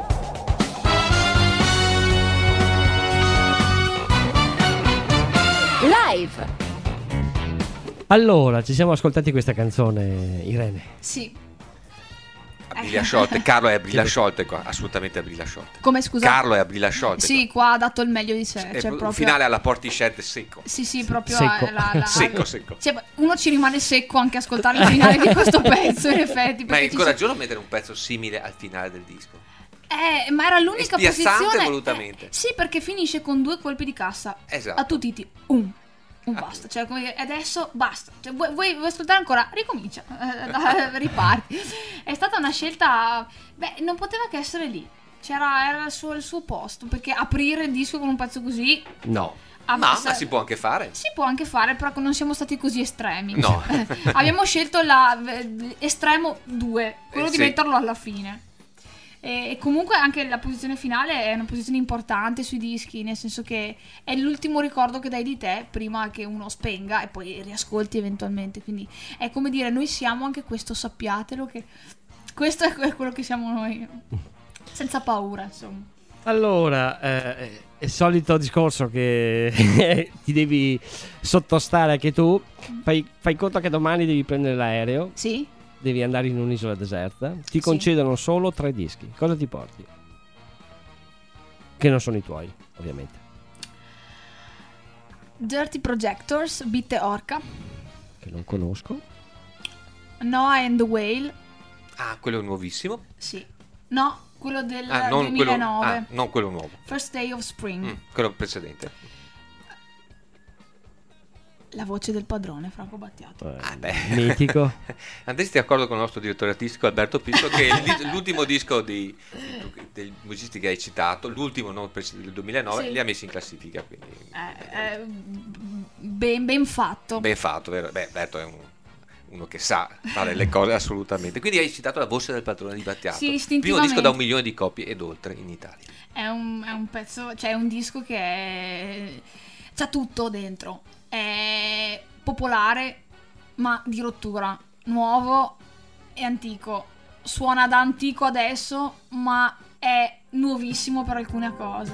Live. Allora, ci siamo ascoltati questa canzone, Irene. Sì. A briglia sciolte, Carlo è a briglia sciolte qua, assolutamente a briglia sciolte. Come scusa? Carlo è a briglia sciolte. Sì, qua ha dato il meglio di sé. È Cioè, un proprio... finale alla Portishead secco. Sì, sì, proprio Secco. la, la... Secco, secco. Cioè, uno ci rimane secco anche a ascoltare il finale di questo pezzo, in effetti. Ma è perché ci coraggioso mettere un pezzo simile al finale del disco? Eh, ma era l'unica È spiazzante posizione. volutamente. Eh, sì, perché finisce con due colpi di cassa. Esatto. A tutti titi. Un. Un Ah. basta. Cioè, come dire, adesso basta. Cioè, vuoi, vuoi, vuoi ascoltare ancora? Ricomincia. Eh, riparti. È stata una scelta. Beh, non poteva che essere lì. C'era era il suo, il suo posto. Perché aprire il disco con un pezzo così. No. ah, Ma, sa- ma si può anche fare. si può anche fare, però non siamo stati così estremi. No. Eh, abbiamo scelto la eh, estremo due, quello Eh, di sì. metterlo alla fine. E, e comunque anche la posizione finale è una posizione importante sui dischi, nel senso che è l'ultimo ricordo che dai di te prima che uno spenga e poi riascolti eventualmente. Quindi è come dire, noi siamo anche questo, sappiatelo che questo è que- quello che siamo noi. Senza paura, insomma. Allora, eh, è il solito discorso che ti devi sottostare anche tu. Fai, fai conto che domani devi prendere l'aereo, Sì? devi andare in un'isola deserta, ti Sì. concedono solo tre dischi. Cosa ti porti? Che non sono i tuoi, ovviamente. Dirty Projectors, Bitte Orca, Che non conosco. Noah and the Whale. Ah, quello è nuovissimo. Sì. No, quello del Ah, non quello, duemilanove. ah, non quello nuovo. First Day of Spring. Mm, quello precedente. La voce del padrone, Franco Battiato. Eh, Ah, beh. Mitico. Andresti d'accordo con il nostro direttore artistico Alberto Pisso che il- l'ultimo disco di, dei musicisti che hai citato, l'ultimo non precedente del duemilanove, Sì. li ha messi in classifica, quindi Eh, eh, ben, ben fatto. ben fatto, vero? Beh, Alberto è un- uno che sa fare le cose assolutamente. Quindi hai citato La voce del padrone di Battiato, Sì, primo istintivamente. disco da un milione di copie ed oltre in Italia. È un, è un pezzo, cioè è un disco che è... c'ha tutto dentro. È popolare, ma di rottura. Nuovo e antico. Suona da antico adesso, ma è nuovissimo per alcune cose.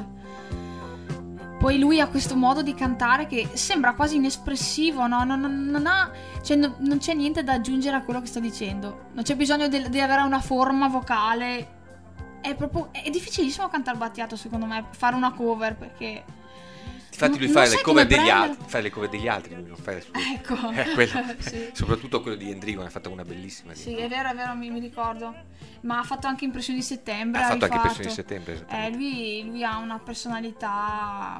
Poi lui ha questo modo di cantare che sembra quasi inespressivo, no? Non, non- non ha, cioè non, non c'è niente da aggiungere a quello che sta dicendo. Non c'è bisogno del- di avere una forma vocale. È proprio è difficilissimo cantare Battiato, secondo me, fare una cover, perché Infatti lui Non- fa non le sai cover come degli prendere- altri, fa le cover degli altri, lui non fa le sue. ecco. Eh, quello- Sì. Soprattutto quello di Endrigo, ne ha fatto una bellissima. di Sì, Endrigo. è vero, è vero, mi, mi ricordo. Ma ha fatto anche Impressioni di settembre. Ha fatto anche rifatto. Impressioni di settembre, Eh, esattamente. lui, lui ha una personalità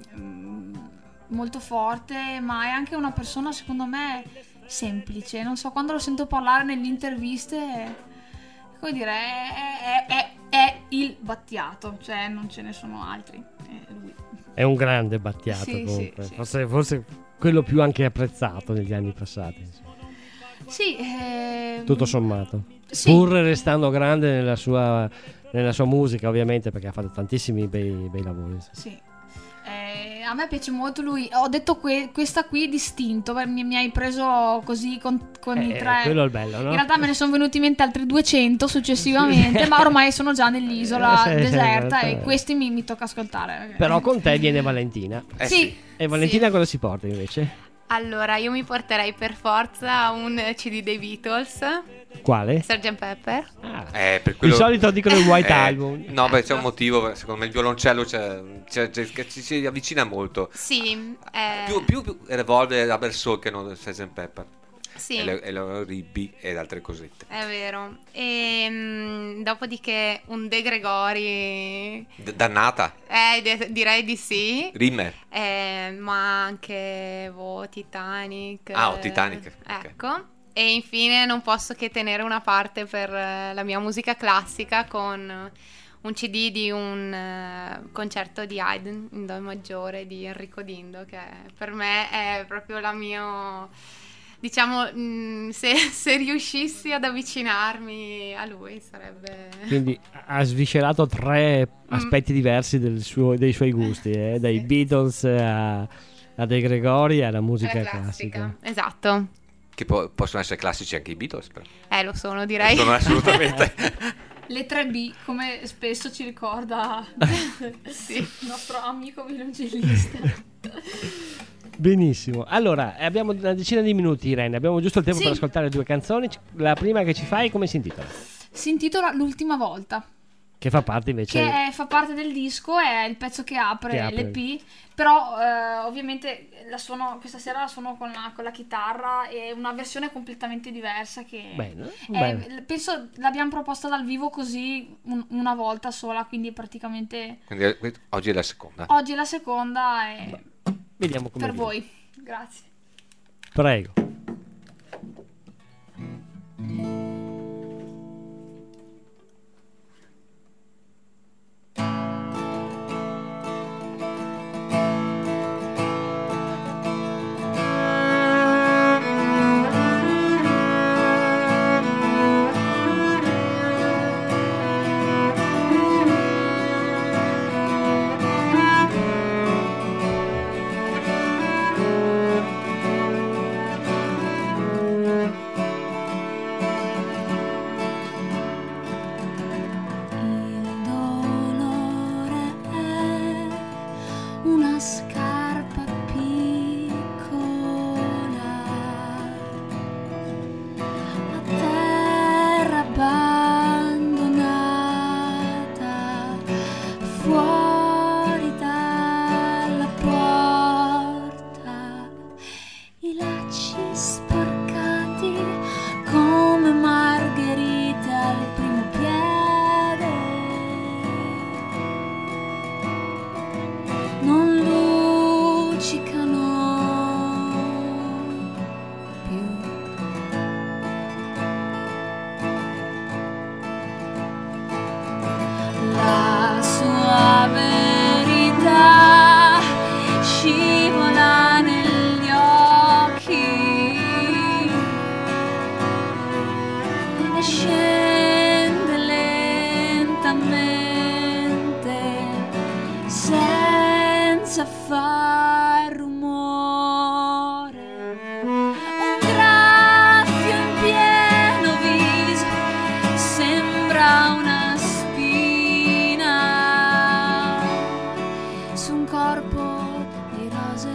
mm, molto forte, ma è anche una persona, secondo me, semplice. Non so, quando lo sento parlare nelle interviste, come dire, è, è- è- è il Battiato, cioè non ce ne sono altri. È lui. È un grande Battiato, Sì, comunque. sì, sì. Forse, forse quello più anche apprezzato negli anni passati, insomma. Sì, eh, Tutto sommato. sì. Pur restando grande nella sua, nella sua musica, ovviamente, perché ha fatto tantissimi bei, bei lavori. Sì. Eh, a me piace molto lui. Ho detto que- questa qui è distinto. per- Mi, mi hai preso così con, con i Eh, tre. quello è il bello, no? In realtà me ne sono venuti in mente altri duecento successivamente, ma ormai sono già nell'isola Eh, sì, deserta sì, e questi mi, mi tocca ascoltare. Però con te viene Valentina. Eh sì. sì. E Valentina cosa si porta invece? Allora, io mi porterei per forza un C D dei Beatles, Quale? sergeant Pepper. Ah, Eh, per quello... Di solito dicono il White Eh, Album. No, beh, c'è un motivo, secondo me il violoncello c'è, c'è- c'è- che ci si avvicina molto. Sì, eh, Più, più, più Revolver e Rubber Soul che non sergeant Pepper. sì. E, le, e le Ribby ed altre cosette. È vero. E mm, dopodiché un De Gregori, D- dannata, eh, de- direi di sì. Rimmer. Eh, ma anche boh, Titanic. Ah, oh, eh, Titanic, ok. Ecco. E infine non posso che tenere una parte per eh, la mia musica classica con un C D di un eh, concerto di Haydn in Do maggiore di Enrico Dindo, che per me è proprio la mia... Diciamo, mh, se, se riuscissi ad avvicinarmi a lui sarebbe... Quindi ha sviscerato tre aspetti diversi del suo- dei suoi gusti, eh? Dai Sì. Beatles a, La De Gregori è la musica È la classica. classica. Esatto. Che po- possono essere classici anche i Beatles, però. Eh, lo sono, direi. Sono assolutamente. Le tre B, come spesso ci ricorda Sì. il nostro amico violoncellista. Benissimo. Allora, abbiamo una decina di minuti, Irene. Abbiamo giusto il tempo Sì. per ascoltare due canzoni. La prima che ci fai, come si intitola? Si intitola L'ultima volta, Che fa parte invece. che è- fa parte del disco, è il pezzo che apre, Che apre. l'E P, però eh, ovviamente la suono, questa sera la suono con la, con la chitarra, è una versione completamente diversa che Bene, è- bene. penso l'abbiamo proposta dal vivo così un- una volta sola, quindi praticamente Quindi eh, oggi è la seconda. oggi è la seconda e Vediamo come per viene. voi. Grazie. Prego. Il dolore è una scarpa piccola a terra abbandonata fuori dalla porta, i lacci sporcati come margherite al primo piede, non luccicano più. La sua verità scivola negli occhi e scende lentamente senza far rumore. Un graffio in pieno viso sembra una spina su un corpo di rose.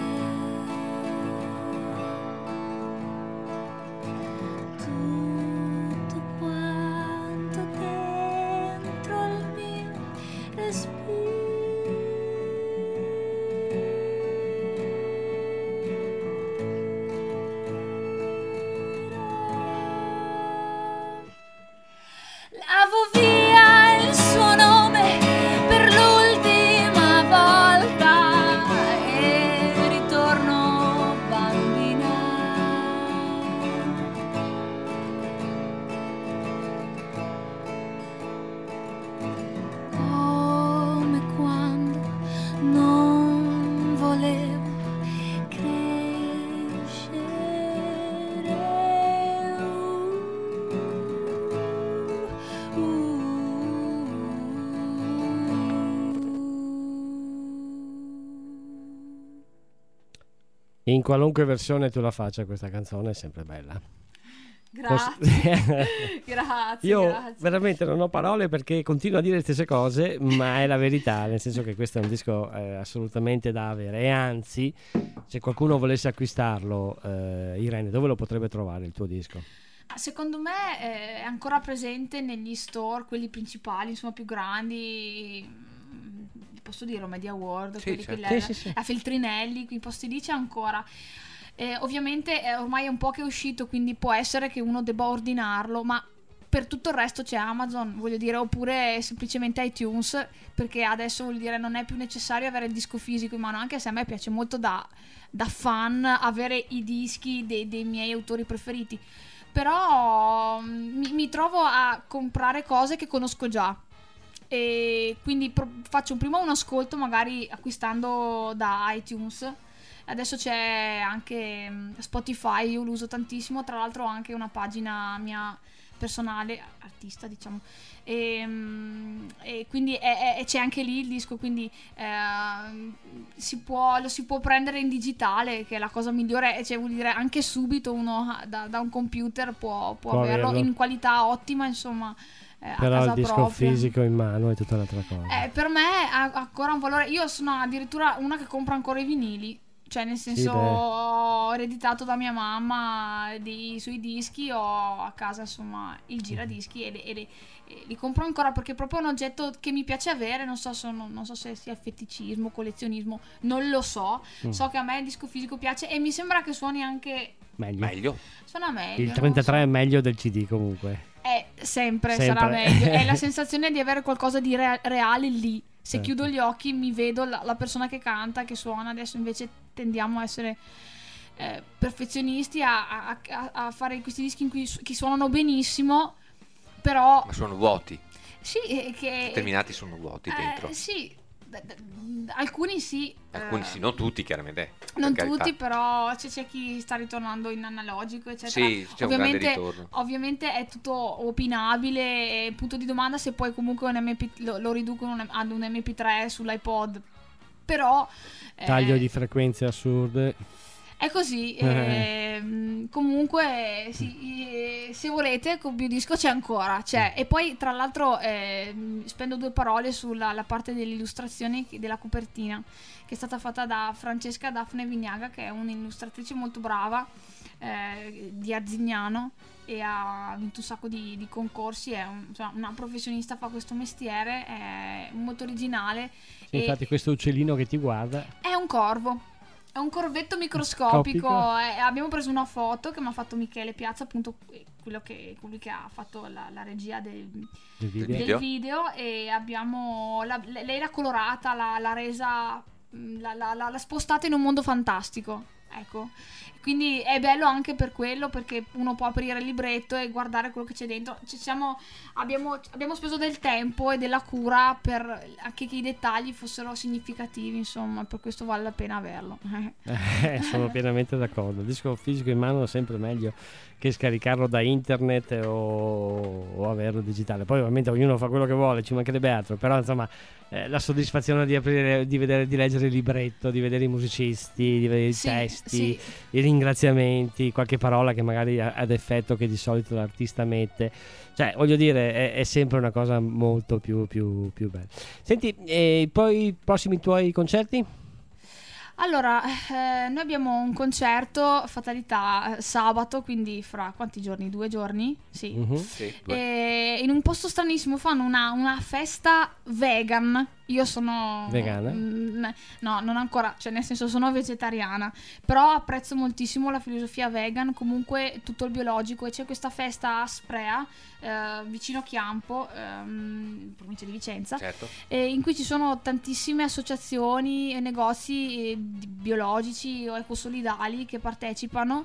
Tutto quanto dentro il mio respiro. Lavo via il suo nome per l'ultima volta e ritorno bambina. Come quando non volevo In qualunque versione tu la faccia, questa canzone è sempre bella. Grazie. Grazie. Io grazie. veramente non ho parole perché continuo a dire le stesse cose, ma è la verità, nel senso che questo è un disco eh, assolutamente da avere. E anzi, se qualcuno volesse acquistarlo, eh, Irene, dove lo potrebbe trovare il tuo disco? Secondo me eh, è ancora presente negli store, quelli principali, insomma più grandi. mm, Posso dirlo, Media World, Sì, quelli certo. che la- Sì, sì, sì. a Feltrinelli, quei posti lì c'è ancora. Eh, ovviamente eh, ormai è un po' che è uscito, quindi può essere che uno debba ordinarlo, ma per tutto il resto c'è Amazon, voglio dire, oppure semplicemente iTunes, perché adesso voglio dire non è più necessario avere il disco fisico in mano, anche se a me piace molto da, da fan avere i dischi dei, dei miei autori preferiti, però mm, mi, mi trovo a comprare cose che conosco già. E quindi pro- faccio prima un ascolto magari acquistando da iTunes. Adesso c'è anche mm, Spotify, io lo uso tantissimo, tra l'altro ho anche una pagina mia personale, artista diciamo, e, e quindi è, è, c'è anche lì il disco, quindi eh, si può, lo si può prendere in digitale, che è la cosa migliore, cioè vuol dire anche subito uno da, da un computer può, può, Può averlo, averlo in qualità ottima, insomma. Eh, Però a casa il disco propria. fisico in mano è tutta un'altra cosa. Eh, per me ha ancora un valore. Io sono addirittura una che compra ancora i vinili. Cioè, nel senso, Sì, beh. ho ereditato da mia mamma dei suoi dischi, ho a casa insomma il giradischi e, le- e le- e li compro ancora perché è proprio un oggetto che mi piace avere. Non so, sono- non so se sia feticismo, collezionismo, non lo so. Mm. So che a me il disco fisico piace e mi sembra che suoni anche. Meglio. Meglio. Suona meglio. Il non trentatré so. è meglio del C D comunque. Eh, sempre, Sempre. sarà meglio. È la sensazione di avere qualcosa di re- reale lì. Se Certo. chiudo gli occhi mi vedo la, la persona che canta, che suona. Adesso invece tendiamo a essere eh, perfezionisti, a, a- a- a fare questi dischi in cui su- che suonano benissimo, però Ma sono vuoti. sì, eh, che Determinati sono vuoti eh, dentro. sì, d- d- alcuni sì. Alcuni eh, sì, non tutti chiaramente. per non carità. tutti, però c'è, c'è chi sta ritornando in analogico, eccetera. Sì, c'è un grande ovviamente, ritorno. ovviamente è tutto opinabile, è punto di domanda se poi comunque un M P, lo, lo riducono un- ad un M P tre sull'iPod. Però eh, Taglio di frequenze assurde. è così. Eh. ehm, comunque, sì, eh, se volete, con Biodisco c'è ancora. C'è. E poi, tra l'altro, ehm, spendo due parole sulla la parte delle illustrazioni che- della copertina, che è stata fatta da Francesca Daphne Vignaga, che è un'illustratrice molto brava eh, di Arzignano e ha vinto un sacco di, di concorsi. È un- insomma, una professionista, fa questo mestiere, è molto originale. Sì, e- infatti questo uccellino che ti guarda. è un corvo. È un corvetto microscopico. Microscopico. eh, abbiamo preso una foto che mi ha fatto Michele Piazza, appunto eh, quello che, colui che ha fatto la, la regia del, Del video. Del del video. video. E abbiamo la- le- lei l'ha colorata, l'ha, l'ha resa, mh, l'ha, l'ha- l'ha- l'ha spostata in un mondo fantastico. Ecco. Quindi è bello anche per quello, perché uno può aprire il libretto e guardare quello che c'è dentro. Ci siamo, abbiamo, abbiamo speso del tempo e della cura per anche che i dettagli fossero significativi, insomma, per questo vale la pena averlo. Eh, sono pienamente d'accordo. Il disco fisico in mano è sempre meglio che scaricarlo da internet o, o averlo digitale. Poi ovviamente ognuno fa quello che vuole, ci mancherebbe altro. Però insomma eh, la soddisfazione di aprire, di vedere, di leggere il libretto, di vedere i musicisti, di vedere i Sì, testi, sì. i ringraziamenti, qualche parola che magari ha, ha d'effetto che di solito l'artista mette. Cioè, voglio dire, è, è sempre una cosa molto più, più, più bella. Senti, e poi i prossimi tuoi concerti? Allora, eh, noi abbiamo un concerto, fatalità, eh, sabato, quindi fra quanti giorni? Due giorni? Sì. Mhm. Sì, due. E in un posto stranissimo fanno una, una festa vegan. Io sono Vegana? Mm, no, non ancora, cioè nel senso sono vegetariana, però apprezzo moltissimo la filosofia vegan, comunque tutto il biologico. E c'è questa festa a Sprea, eh, vicino Chiampo, ehm, in provincia di Vicenza, Certo. eh, in cui ci sono tantissime associazioni e negozi eh, di- biologici o ecosolidali che partecipano,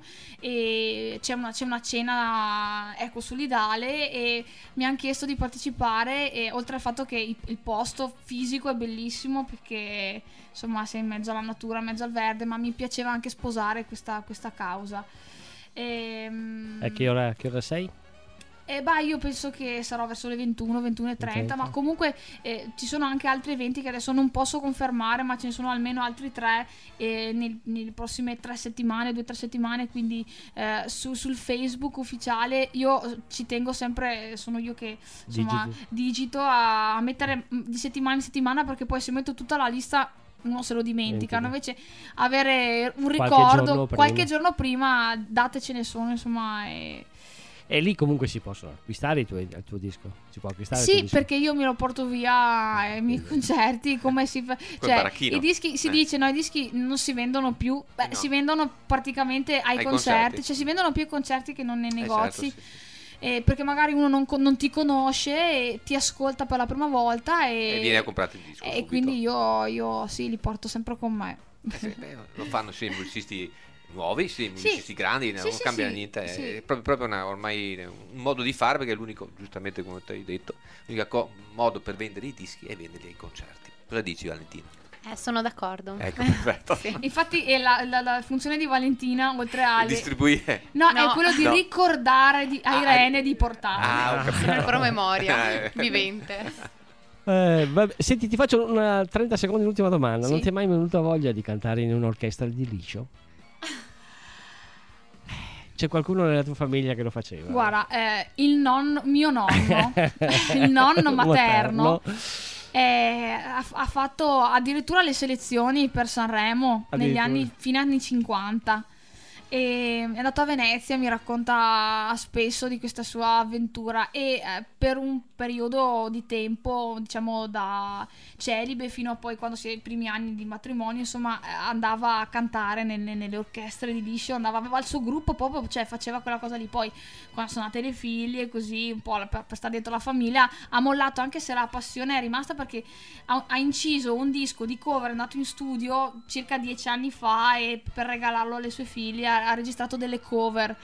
e c'è una, c'è una cena ecosolidale e mi hanno chiesto di partecipare, e oltre al fatto che il, il posto fisico è bellissimo perché insomma sei in mezzo alla natura, in mezzo al verde, ma mi piaceva anche sposare questa, questa causa. Ehm, A che ora, a che ora sei? eh, bah, io penso che sarò verso le ventuno, ventuno e trenta, trenta. ma comunque eh, ci sono anche altri eventi che adesso non posso confermare, ma ce ne sono almeno altri tre eh, nel- nelle prossime tre settimane, due o tre settimane, quindi eh, su- sul Facebook ufficiale io eh, ci tengo sempre, sono io che insomma Digiti. digito a, a mettere mm, di settimana in settimana, perché poi se metto tutta la lista uno se lo dimenticano. Invece avere un Qualche ricordo giorno qualche prima. giorno prima, date ce ne sono, insomma, e E lì comunque si possono acquistare i tuoi, il tuo disco. Si può acquistare il sì, tuo disco. perché io me lo porto via ai miei concerti, come si fa, cioè baracchino. i dischi si Eh. dice no, i dischi non si vendono più, beh, No. si vendono praticamente ai, Ai concerti, concerti. cioè si vendono più ai concerti che non nei Eh, negozi. certo, sì, sì. Eh, perché magari uno non, con- non ti conosce e ti ascolta per la prima volta e, E viene a comprare il disco e subito. quindi io, io sì, li porto sempre con me. Eh sì, beh, lo fanno sia i musicisti nuovi, sia i musicisti grandi, Sì, non sì, cambia sì, niente, sì. è proprio, proprio una- ormai un modo di fare, perché è l'unico, giustamente come ti hai detto, l'unico co- modo per vendere i dischi è venderli ai concerti. Cosa dici, Valentina? Eh, sono d'accordo. Ecco, perfetto. Sì. Infatti è la, la- la funzione di Valentina, oltre a... Distribuire. No, No. è quello di No. ricordare di- a Ah, Irene di portarlo. Ah, ho capito. Sono il promemoria Eh. vivente. Eh, vabbè, senti, ti faccio una trenta secondi l'ultima domanda. Sì. Non ti è mai venuta voglia di cantare in un'orchestra di liscio? C'è qualcuno nella tua famiglia che lo faceva? Guarda, eh, il nonno, mio nonno, il nonno materno, eh, ha, ha fatto addirittura le selezioni per Sanremo negli Addirittura. anni, fine anni cinquanta. E è andato a Venezia, mi racconta spesso di questa sua avventura e eh, per un periodo di tempo, diciamo da celibe fino a poi quando si è i primi anni di matrimonio, insomma, eh, andava a cantare nelle, nelle orchestre di liscio, andava, aveva il suo gruppo proprio, cioè faceva quella cosa lì. Poi quando sono nate le figlie, così un po' la- per, per stare dentro la famiglia, ha mollato, anche se la passione è rimasta, perché ha, ha inciso un disco di cover, è andato in studio circa dieci anni fa e per regalarlo alle sue figlie ha, ha registrato delle cover.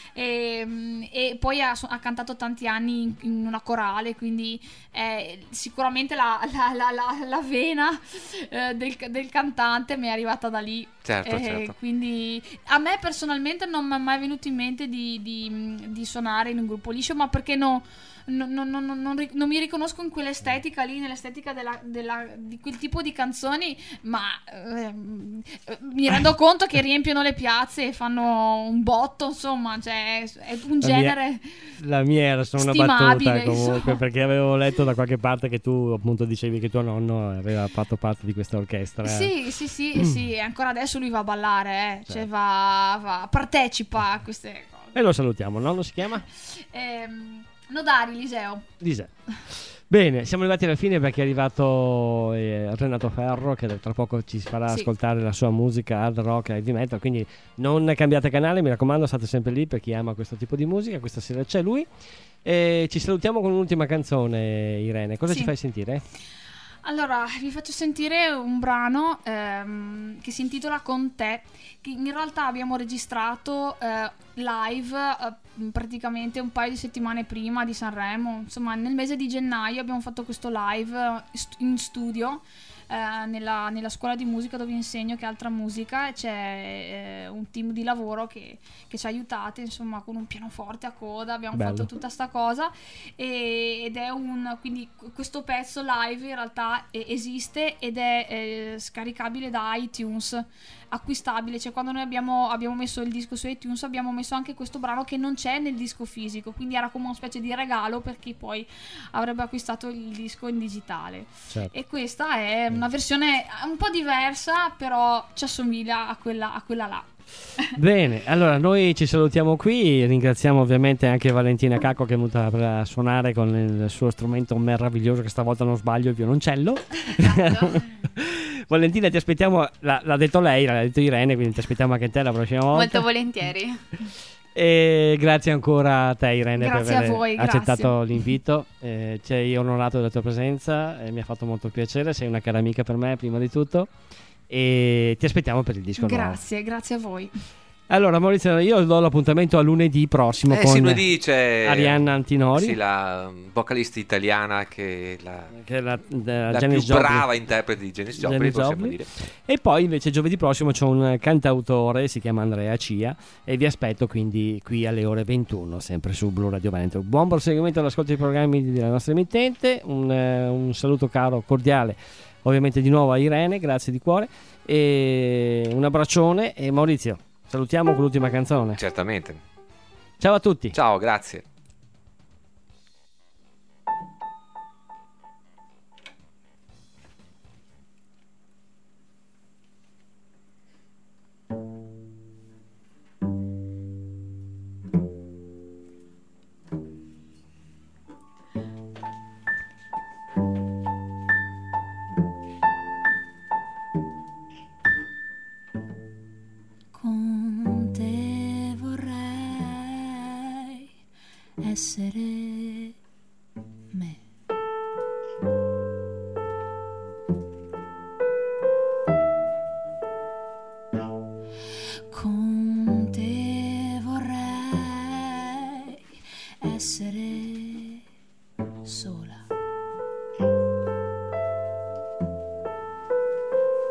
E, e poi ha, ha cantato tanti anni in, in una corale, quindi eh, sicuramente la, la, la, la, la vena eh, del, del cantante mi è arrivata da lì. Certo, Eh, certo. Quindi a me personalmente non mi è mai venuto in mente di, di, di suonare in un gruppo liscio, ma perché no, no- no- no- no- non, ric- non mi riconosco in quell'estetica lì, nell'estetica della, della- di quel tipo di canzoni, ma ehm, mi rendo conto che riempiono le piazze e fanno un botto, insomma, cioè è un La mia- genere. La mia era solo una Stimabile, battuta comunque, insomma. perché avevo letto da qualche parte che tu appunto dicevi che tuo nonno aveva fatto parte di questa orchestra. Sì, sì, sì, sì, ancora adesso lui va a ballare, eh. Cioè Certo. va, va- partecipa a queste cose. E lo salutiamo, nonno si chiama? Ehm, Nodari, Liseo. Lise. Bene, siamo arrivati alla fine perché è arrivato eh, Renato Ferro che tra poco ci farà Sì. ascoltare la sua musica hard rock e heavy metal, quindi non cambiate canale, mi raccomando, state sempre lì per chi ama questo tipo di musica. Questa sera c'è lui e ci salutiamo con un'ultima canzone. Irene, cosa Sì. ci fai sentire? Allora, vi faccio sentire un brano ehm, che si intitola Con te, che in realtà abbiamo registrato eh, live eh, praticamente un paio di settimane prima di Sanremo. Insomma, nel mese di gennaio abbiamo fatto questo live eh, st- in studio eh, nella, nella scuola di musica dove insegno, che è Altra Musica, e c'è eh, un team di lavoro che, che ci ha aiutate, insomma, con un pianoforte a coda abbiamo Bello. fatto tutta sta cosa e- ed è un, quindi questo pezzo live in realtà eh, esiste ed è eh, scaricabile da iTunes, acquistabile, cioè quando noi abbiamo, abbiamo messo il disco su iTunes abbiamo messo anche questo brano che non c'è nel disco fisico, quindi era come una specie di regalo per chi poi avrebbe acquistato il disco in digitale. Certo. E questa è una versione un po' diversa, però ci assomiglia a quella, a quella là. Bene, allora noi ci salutiamo qui, ringraziamo ovviamente anche Valentina Cacco che è venuta per suonare con il suo strumento meraviglioso, che stavolta non sbaglio, il violoncello. Valentina, ti aspettiamo, l'ha, l'ha detto lei, l'ha detto Irene, quindi ti aspettiamo anche te la prossima volta. Molto volentieri. E grazie ancora a te Irene Grazie per a aver voi, accettato grazie. l'invito, eh, ci hai onorato della tua presenza e mi ha fatto molto piacere, sei una cara amica per me prima di tutto e ti aspettiamo per il disco nuovo. Grazie, grazie a voi. Allora Maurizio, io do l'appuntamento a lunedì prossimo Eh con sì, lunedì c'è Arianna Antinori, sì, la vocalista italiana che è la, che è la, la la Janis più Joplin. brava interprete di Janis Joplin, Janis possiamo Joplin. dire. E poi invece giovedì prossimo c'è un cantautore, si chiama Andrea Cia e vi aspetto quindi qui alle ore ventuno sempre su Blu Radio Veneto. Buon proseguimento all'ascolto dei programmi della nostra emittente, un, eh, un saluto caro, cordiale ovviamente di nuovo a Irene, grazie di cuore e un abbraccione e Maurizio, salutiamo con l'ultima canzone. Certamente. Ciao a tutti. Ciao, grazie. Con te vorrei essere me. Con te vorrei essere sola.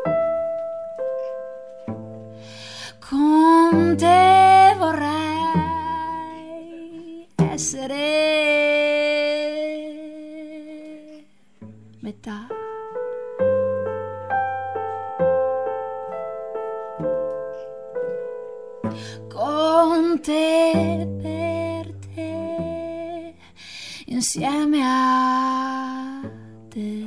Con te vorrei essere metà. Con te, per te, insieme a te.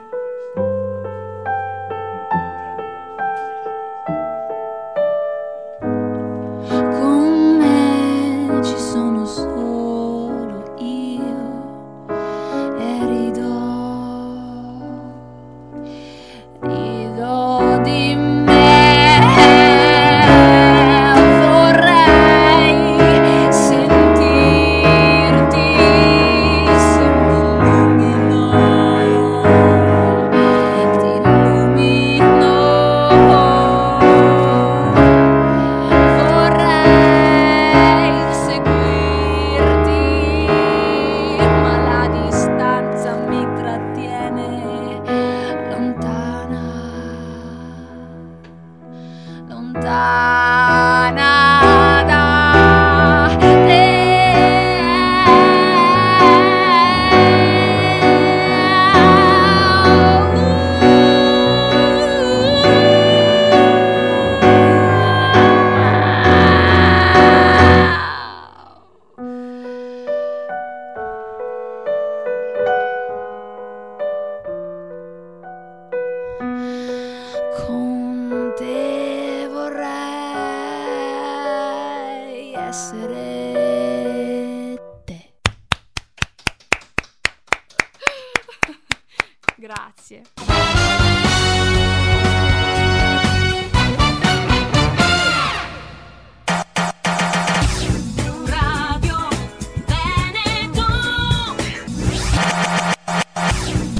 Con me ci sono solo io e rido, rido di me. Con te vorrei essere te. Grazie.